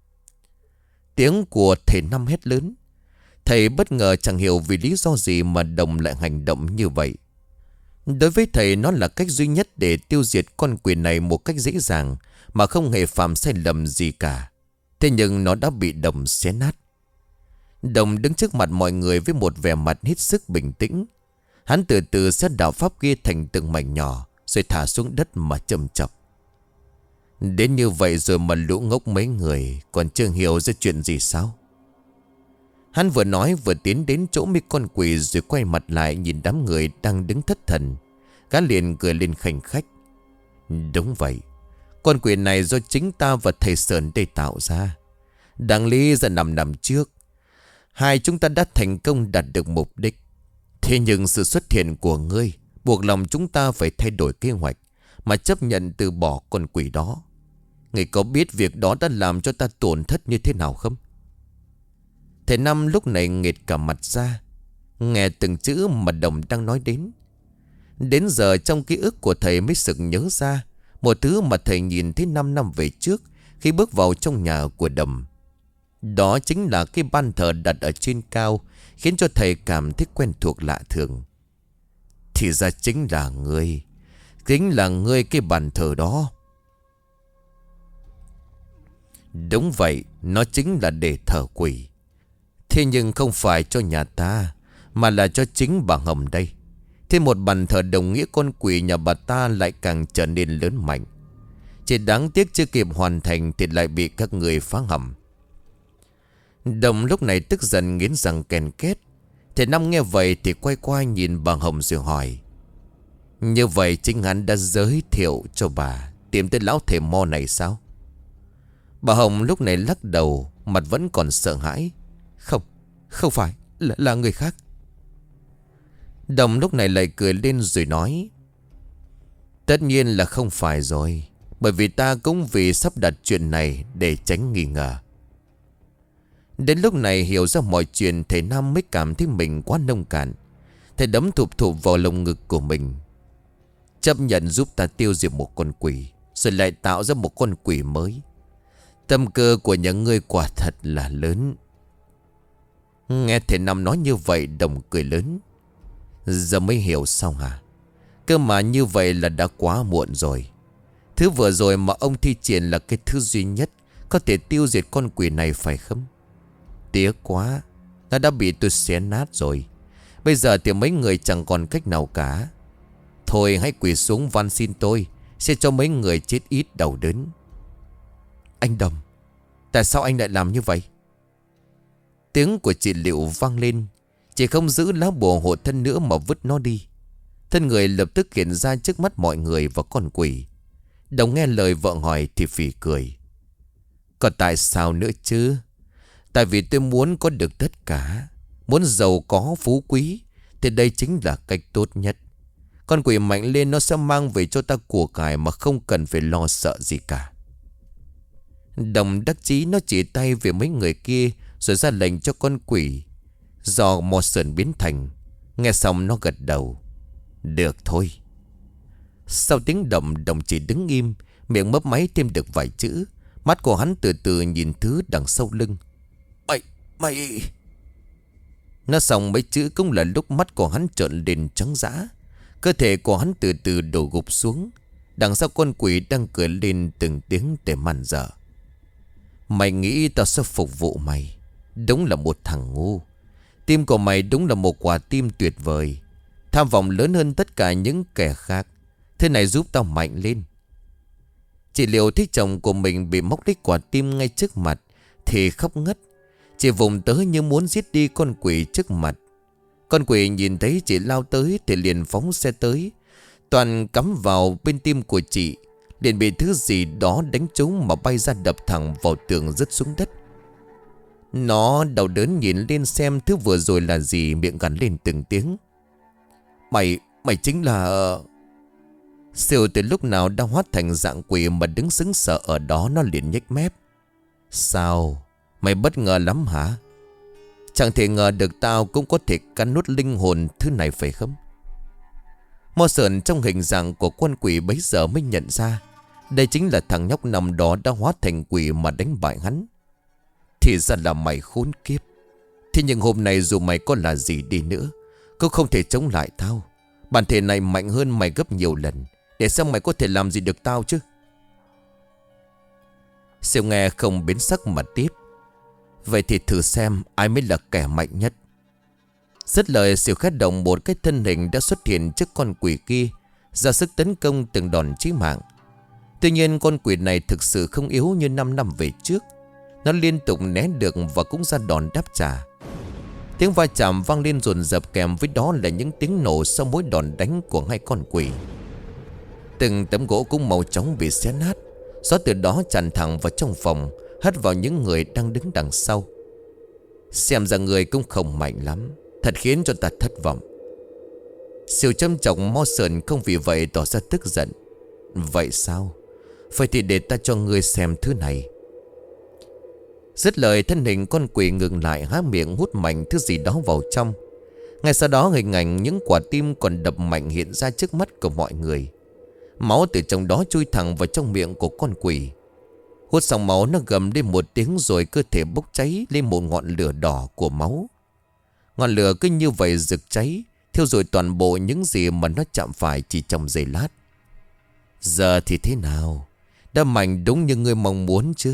Tiếng của thầy Năm hét lớn. Thầy bất ngờ chẳng hiểu vì lý do gì mà Đồng lại hành động như vậy. Đối với thầy, nó là cách duy nhất để tiêu diệt con quỷ này một cách dễ dàng, mà không hề phạm sai lầm gì cả. Thế nhưng nó đã bị Đồng xé nát. Đồng đứng trước mặt mọi người với một vẻ mặt hết sức bình tĩnh. Hắn từ từ xé đạo pháp kia thành từng mảnh nhỏ, rồi thả xuống đất mà châm chọc. Đến như vậy rồi mà lũ ngốc mấy người còn chưa hiểu ra chuyện gì sao? Hắn vừa nói vừa tiến đến chỗ mấy con quỷ, rồi quay mặt lại nhìn đám người đang đứng thất thần. Gã liền cười lên khành khách. Đúng vậy, con quỷ này do chính ta và thầy Sơn đây tạo ra. Đáng lý ra năm năm trước, hai chúng ta đã thành công đạt được mục đích. Thế nhưng sự xuất hiện của ngươi buộc lòng chúng ta phải thay đổi kế hoạch, mà chấp nhận từ bỏ con quỷ đó. Ngươi có biết việc đó đã làm cho ta tổn thất như thế nào không? Thầy Năm lúc này nghệt cả mặt ra, nghe từng chữ mà Đồng đang nói đến. Đến giờ trong ký ức của thầy mới sực nhớ ra một thứ mà thầy nhìn thấy năm năm về trước khi bước vào trong nhà của Đồng. Đó chính là cái ban thờ đặt ở trên cao, khiến cho thầy cảm thấy quen thuộc lạ thường. Thì ra chính là ngươi, chính là ngươi cái bàn thờ đó. Đúng vậy, nó chính là để thờ quỷ. Thế nhưng không phải cho nhà ta, mà là cho chính bà Hồng đây. Thế một bàn thờ đồng nghĩa con quỷ nhà bà ta lại càng trở nên lớn mạnh. Chỉ đáng tiếc chưa kịp hoàn thành thì lại bị các người phá hỏng. Đồng lúc này tức giận nghiến răng ken két. Thầy Năm nghe vậy thì quay qua nhìn bà Hồng rồi hỏi. Như vậy chính hắn đã giới thiệu cho bà tìm tới lão thầy Mo này sao? Bà Hồng lúc này lắc đầu, mặt vẫn còn sợ hãi. Không, không phải, là, là người khác. Đồng lúc này lại cười lên rồi nói. Tất nhiên là không phải rồi, bởi vì ta cũng vì sắp đặt chuyện này để tránh nghi ngờ. Đến lúc này hiểu ra mọi chuyện, thầy Năm mới cảm thấy mình quá nông cạn. Thầy đấm thụp thụp vào lồng ngực của mình. Chấp nhận giúp ta tiêu diệt một con quỷ, rồi lại tạo ra một con quỷ mới. Tâm cơ của những người quả thật là lớn. Nghe thầy Năm nói như vậy, Đồng cười lớn. Giờ mới hiểu sao hả? Cơ mà như vậy là đã quá muộn rồi. Thứ vừa rồi mà ông thi triển là cái thứ duy nhất có thể tiêu diệt con quỷ này phải không? Tiếc quá, nó đã bị tôi xé nát rồi. Bây giờ thì mấy người chẳng còn cách nào cả. Thôi hãy quỳ xuống van xin tôi, sẽ cho mấy người chết ít đau đớn. Anh Đồng, tại sao anh lại làm như vậy? Tiếng của chị Liệu vang lên. Chị không giữ lá bùa hộ thân nữa mà vứt nó đi. Thân người lập tức hiện ra trước mắt mọi người và con quỷ. Đồng nghe lời vợ hỏi thì phì cười. Còn tại sao nữa chứ? Tại vì tôi muốn có được tất cả. Muốn giàu có phú quý thì đây chính là cách tốt nhất. Con quỷ mạnh lên nó sẽ mang về cho ta của cải mà không cần phải lo sợ gì cả. Đồng đắc chí nó chỉ tay về mấy người kia rồi ra lệnh cho con quỷ do mò sườn biến thành. Nghe xong nó gật đầu. Được thôi. Sau tiếng động, Đồng chỉ đứng im, miệng mấp máy thêm được vài chữ. Mắt của hắn từ từ nhìn thứ đằng sau lưng. Mày, mày... Nó xong mấy chữ cũng là lúc mắt của hắn trợn lên trắng dã. Cơ thể của hắn từ từ đổ gục xuống. Đằng sau con quỷ đang cười lên từng tiếng để màn dở. Mày nghĩ tao sẽ phục vụ mày? Đúng là một thằng ngu. Tim của mày đúng là một quả tim tuyệt vời. Tham vọng lớn hơn tất cả những kẻ khác. Thế này giúp tao mạnh lên. Chị Liệu thấy chồng của mình bị móc lấy quả tim ngay trước mặt thì khóc ngất. Chị vùng tới như muốn giết đi con quỷ trước mặt. Con quỷ nhìn thấy chị lao tới thì liền phóng xe tới. Toàn cắm vào bên tim của chị. Liền bị thứ gì đó đánh trúng mà bay ra đập thẳng vào tường rớt xuống đất. Nó đau đớn nhìn lên xem thứ vừa rồi là gì, miệng gằn lên từng tiếng. Mày, mày chính là... Siêu từ lúc nào đã hóa thành dạng quỷ mà đứng sững sờ ở đó, nó liền nhếch mép. Sao? Mày bất ngờ lắm hả? Chẳng thể ngờ được tao cũng có thể cắn nuốt linh hồn thứ này phải không? Mo Sờn trong hình dạng của con quỷ bấy giờ mới nhận ra đây chính là thằng nhóc nằm đó đã hóa thành quỷ mà đánh bại hắn. Thì ra là mày khốn kiếp. Thế nhưng hôm nay dù mày có là gì đi nữa cũng không thể chống lại tao. Bản thể này mạnh hơn mày gấp nhiều lần. Để xem mày có thể làm gì được tao chứ. Siêu nghe không biến sắc mà tiếp. Vậy thì thử xem ai mới là kẻ mạnh nhất. Dứt lời, Siêu khét động một cái thân hình đã xuất hiện trước con quỷ kia, ra sức tấn công từng đòn chí mạng. Tuy nhiên con quỷ này thực sự không yếu như năm năm về trước. Nó liên tục né được và cũng ra đòn đáp trả. Tiếng va chạm vang lên dồn dập, kèm với đó là những tiếng nổ sau mỗi đòn đánh của hai con quỷ. Từng tấm gỗ cũng màu chóng bị xé nát. Gió từ đó tràn thẳng vào trong phòng, hất vào những người đang đứng đằng sau. Xem ra người cũng không mạnh lắm, thật khiến cho ta thất vọng. Siêu châm trọng Mo Sờn không vì vậy tỏ ra tức giận. Vậy sao? Vậy thì để ta cho ngươi xem thứ này. Dứt lời, thân hình con quỷ ngừng lại, há miệng hút mạnh thứ gì đó vào trong. Ngay sau đó hình ảnh những quả tim còn đập mạnh hiện ra trước mắt của mọi người. Máu từ trong đó chui thẳng vào trong miệng của con quỷ. Hút xong máu, nó gầm lên một tiếng rồi cơ thể bốc cháy lên một ngọn lửa đỏ của máu. Ngọn lửa cứ như vậy rực cháy, thiêu rụi toàn bộ những gì mà nó chạm phải chỉ trong giây lát. Giờ thì thế nào? Đã mạnh đúng như ngươi mong muốn chưa?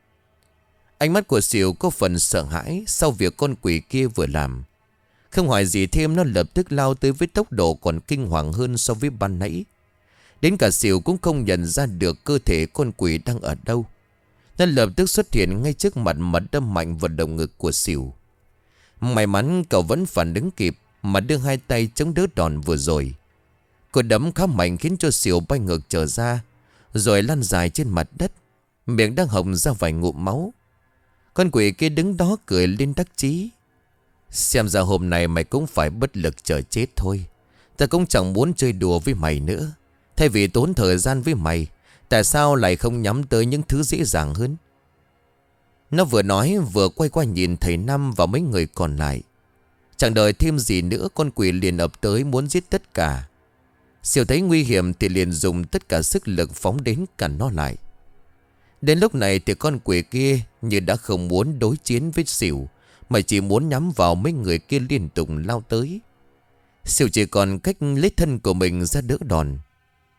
Ánh mắt của Siêu có phần sợ hãi sau việc con quỷ kia vừa làm. Không hỏi gì thêm, nó lập tức lao tới với tốc độ còn kinh hoàng hơn so với ban nãy. Đến cả Siêu cũng không nhận ra được cơ thể con quỷ đang ở đâu. Nó lập tức xuất hiện ngay trước mặt mà đâm mạnh vào lồng ngực của Siêu. May mắn cậu vẫn phản ứng kịp mà đưa hai tay chống đỡ đòn vừa rồi. Cú đấm khá mạnh khiến cho Siêu bay ngược trở ra, rồi lăn dài trên mặt đất, miệng đang hồng ra vài ngụm máu. Con quỷ kia đứng đó cười lên đắc chí. Xem ra hôm nay mày cũng phải bất lực chờ chết thôi. Ta cũng chẳng muốn chơi đùa với mày nữa. Thay vì tốn thời gian với mày, tại sao lại không nhắm tới những thứ dễ dàng hơn? Nó vừa nói vừa quay qua nhìn thầy Năm và mấy người còn lại. Chẳng đợi thêm gì nữa, con quỷ liền ập tới muốn giết tất cả. Siêu thấy nguy hiểm thì liền dùng tất cả sức lực phóng đến cản nó lại. Đến lúc này thì con quỷ kia như đã không muốn đối chiến với Siêu, mà chỉ muốn nhắm vào mấy người kia liên tục lao tới. Siêu chỉ còn cách lấy thân của mình ra đỡ đòn.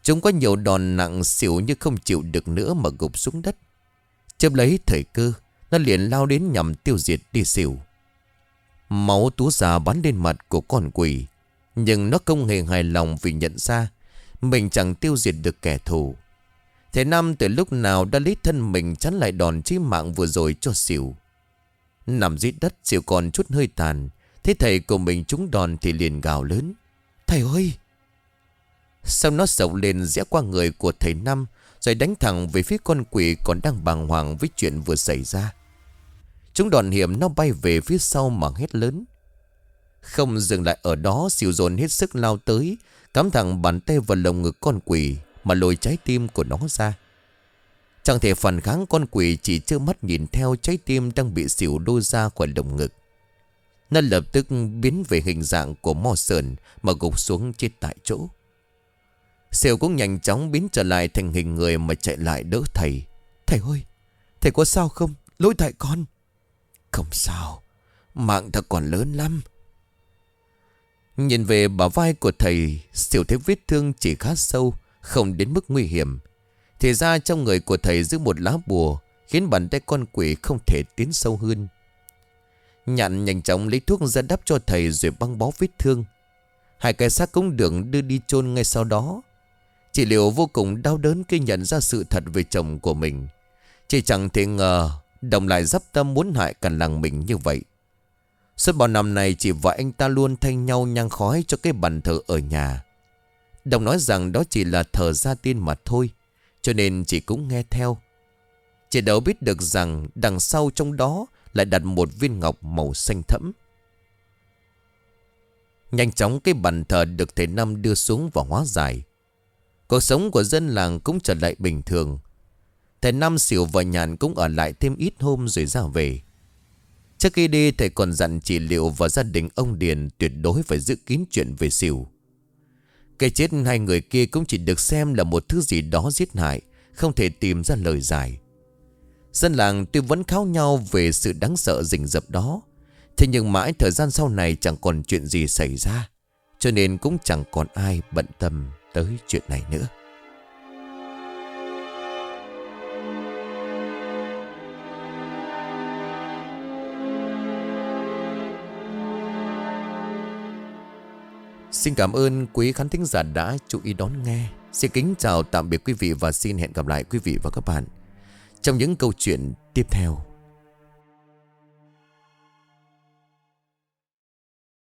Chúng có nhiều đòn nặng xỉu như không chịu được nữa mà gục xuống đất. Chớp lấy thời cơ, nó liền lao đến nhằm tiêu diệt đi xỉu. Máu túa ra bắn lên mặt của con quỷ. Nhưng nó không hề hài lòng vì nhận ra mình chẳng tiêu diệt được kẻ thù. Thầy Năm từ lúc nào đã lấy thân mình chắn lại đòn chí mạng vừa rồi cho xỉu. Nằm dưới đất, xỉu còn chút hơi tàn. Thấy thầy của mình trúng đòn thì liền gào lớn: "Thầy ơi!" Xong nó sộc lên rẽ qua người của thầy Năm, rồi đánh thẳng về phía con quỷ còn đang bàng hoàng với chuyện vừa xảy ra. Chúng đòn hiểm, nó bay về phía sau mà hét lớn. Không dừng lại ở đó, xỉu dồn hết sức lao tới, cắm thẳng bàn tay vào lồng ngực con quỷ mà lôi trái tim của nó ra. Chẳng thể phản kháng, con quỷ chỉ trơ mắt nhìn theo trái tim đang bị xỉu đôi ra khỏi lồng ngực. Nó lập tức biến về hình dạng của Mo Sơn mà gục xuống chết tại chỗ. Xỉu cũng nhanh chóng biến trở lại thành hình người mà chạy lại đỡ thầy. "Thầy ơi, thầy có sao không? Lỗi tại con." "Không sao, mạng ta còn lớn lắm." Nhìn về bả vai của thầy, xỉu thấy vết thương chỉ khá sâu, không đến mức nguy hiểm. Thì ra trong người của thầy giữ một lá bùa, khiến bàn tay con quỷ không thể tiến sâu hơn. Nhạn nhanh chóng lấy thuốc ra đắp cho thầy rồi băng bó vết thương. Hai cái xác cũng được đưa đi chôn ngay sau đó. Chị Liệu vô cùng đau đớn khi nhận ra sự thật về chồng của mình. Chị chẳng thể ngờ Đồng lại dắp tâm muốn hại cả làng mình như vậy. Suốt bao năm này chị và anh ta luôn thay nhau nhang khói cho cái bàn thờ ở nhà. Đồng nói rằng đó chỉ là thờ gia tiên mà thôi, cho nên chị cũng nghe theo. Chị đâu biết được rằng đằng sau trong đó lại đặt một viên ngọc màu xanh thẫm. Nhanh chóng cái bàn thờ được thầy Năm đưa xuống và hóa giải. Cuộc sống của dân làng cũng trở lại bình thường. Thầy Năm, xỉu và Nhàn cũng ở lại thêm ít hôm rồi ra về. Trước khi đi, thầy còn dặn chị Liệu và gia đình ông Điền tuyệt đối phải giữ kín chuyện về xỉu. Cái chết hai người kia cũng chỉ được xem là một thứ gì đó giết hại, không thể tìm ra lời giải. Dân làng tuy vẫn kháo nhau về sự đáng sợ rình rập đó, thế nhưng mãi thời gian sau này chẳng còn chuyện gì xảy ra, cho nên cũng chẳng còn ai bận tâm tới chuyện này nữa. Xin cảm ơn quý khán thính giả đã chú ý đón nghe. Xin kính chào tạm biệt quý vị và xin hẹn gặp lại quý vị và các bạn trong những câu chuyện tiếp theo.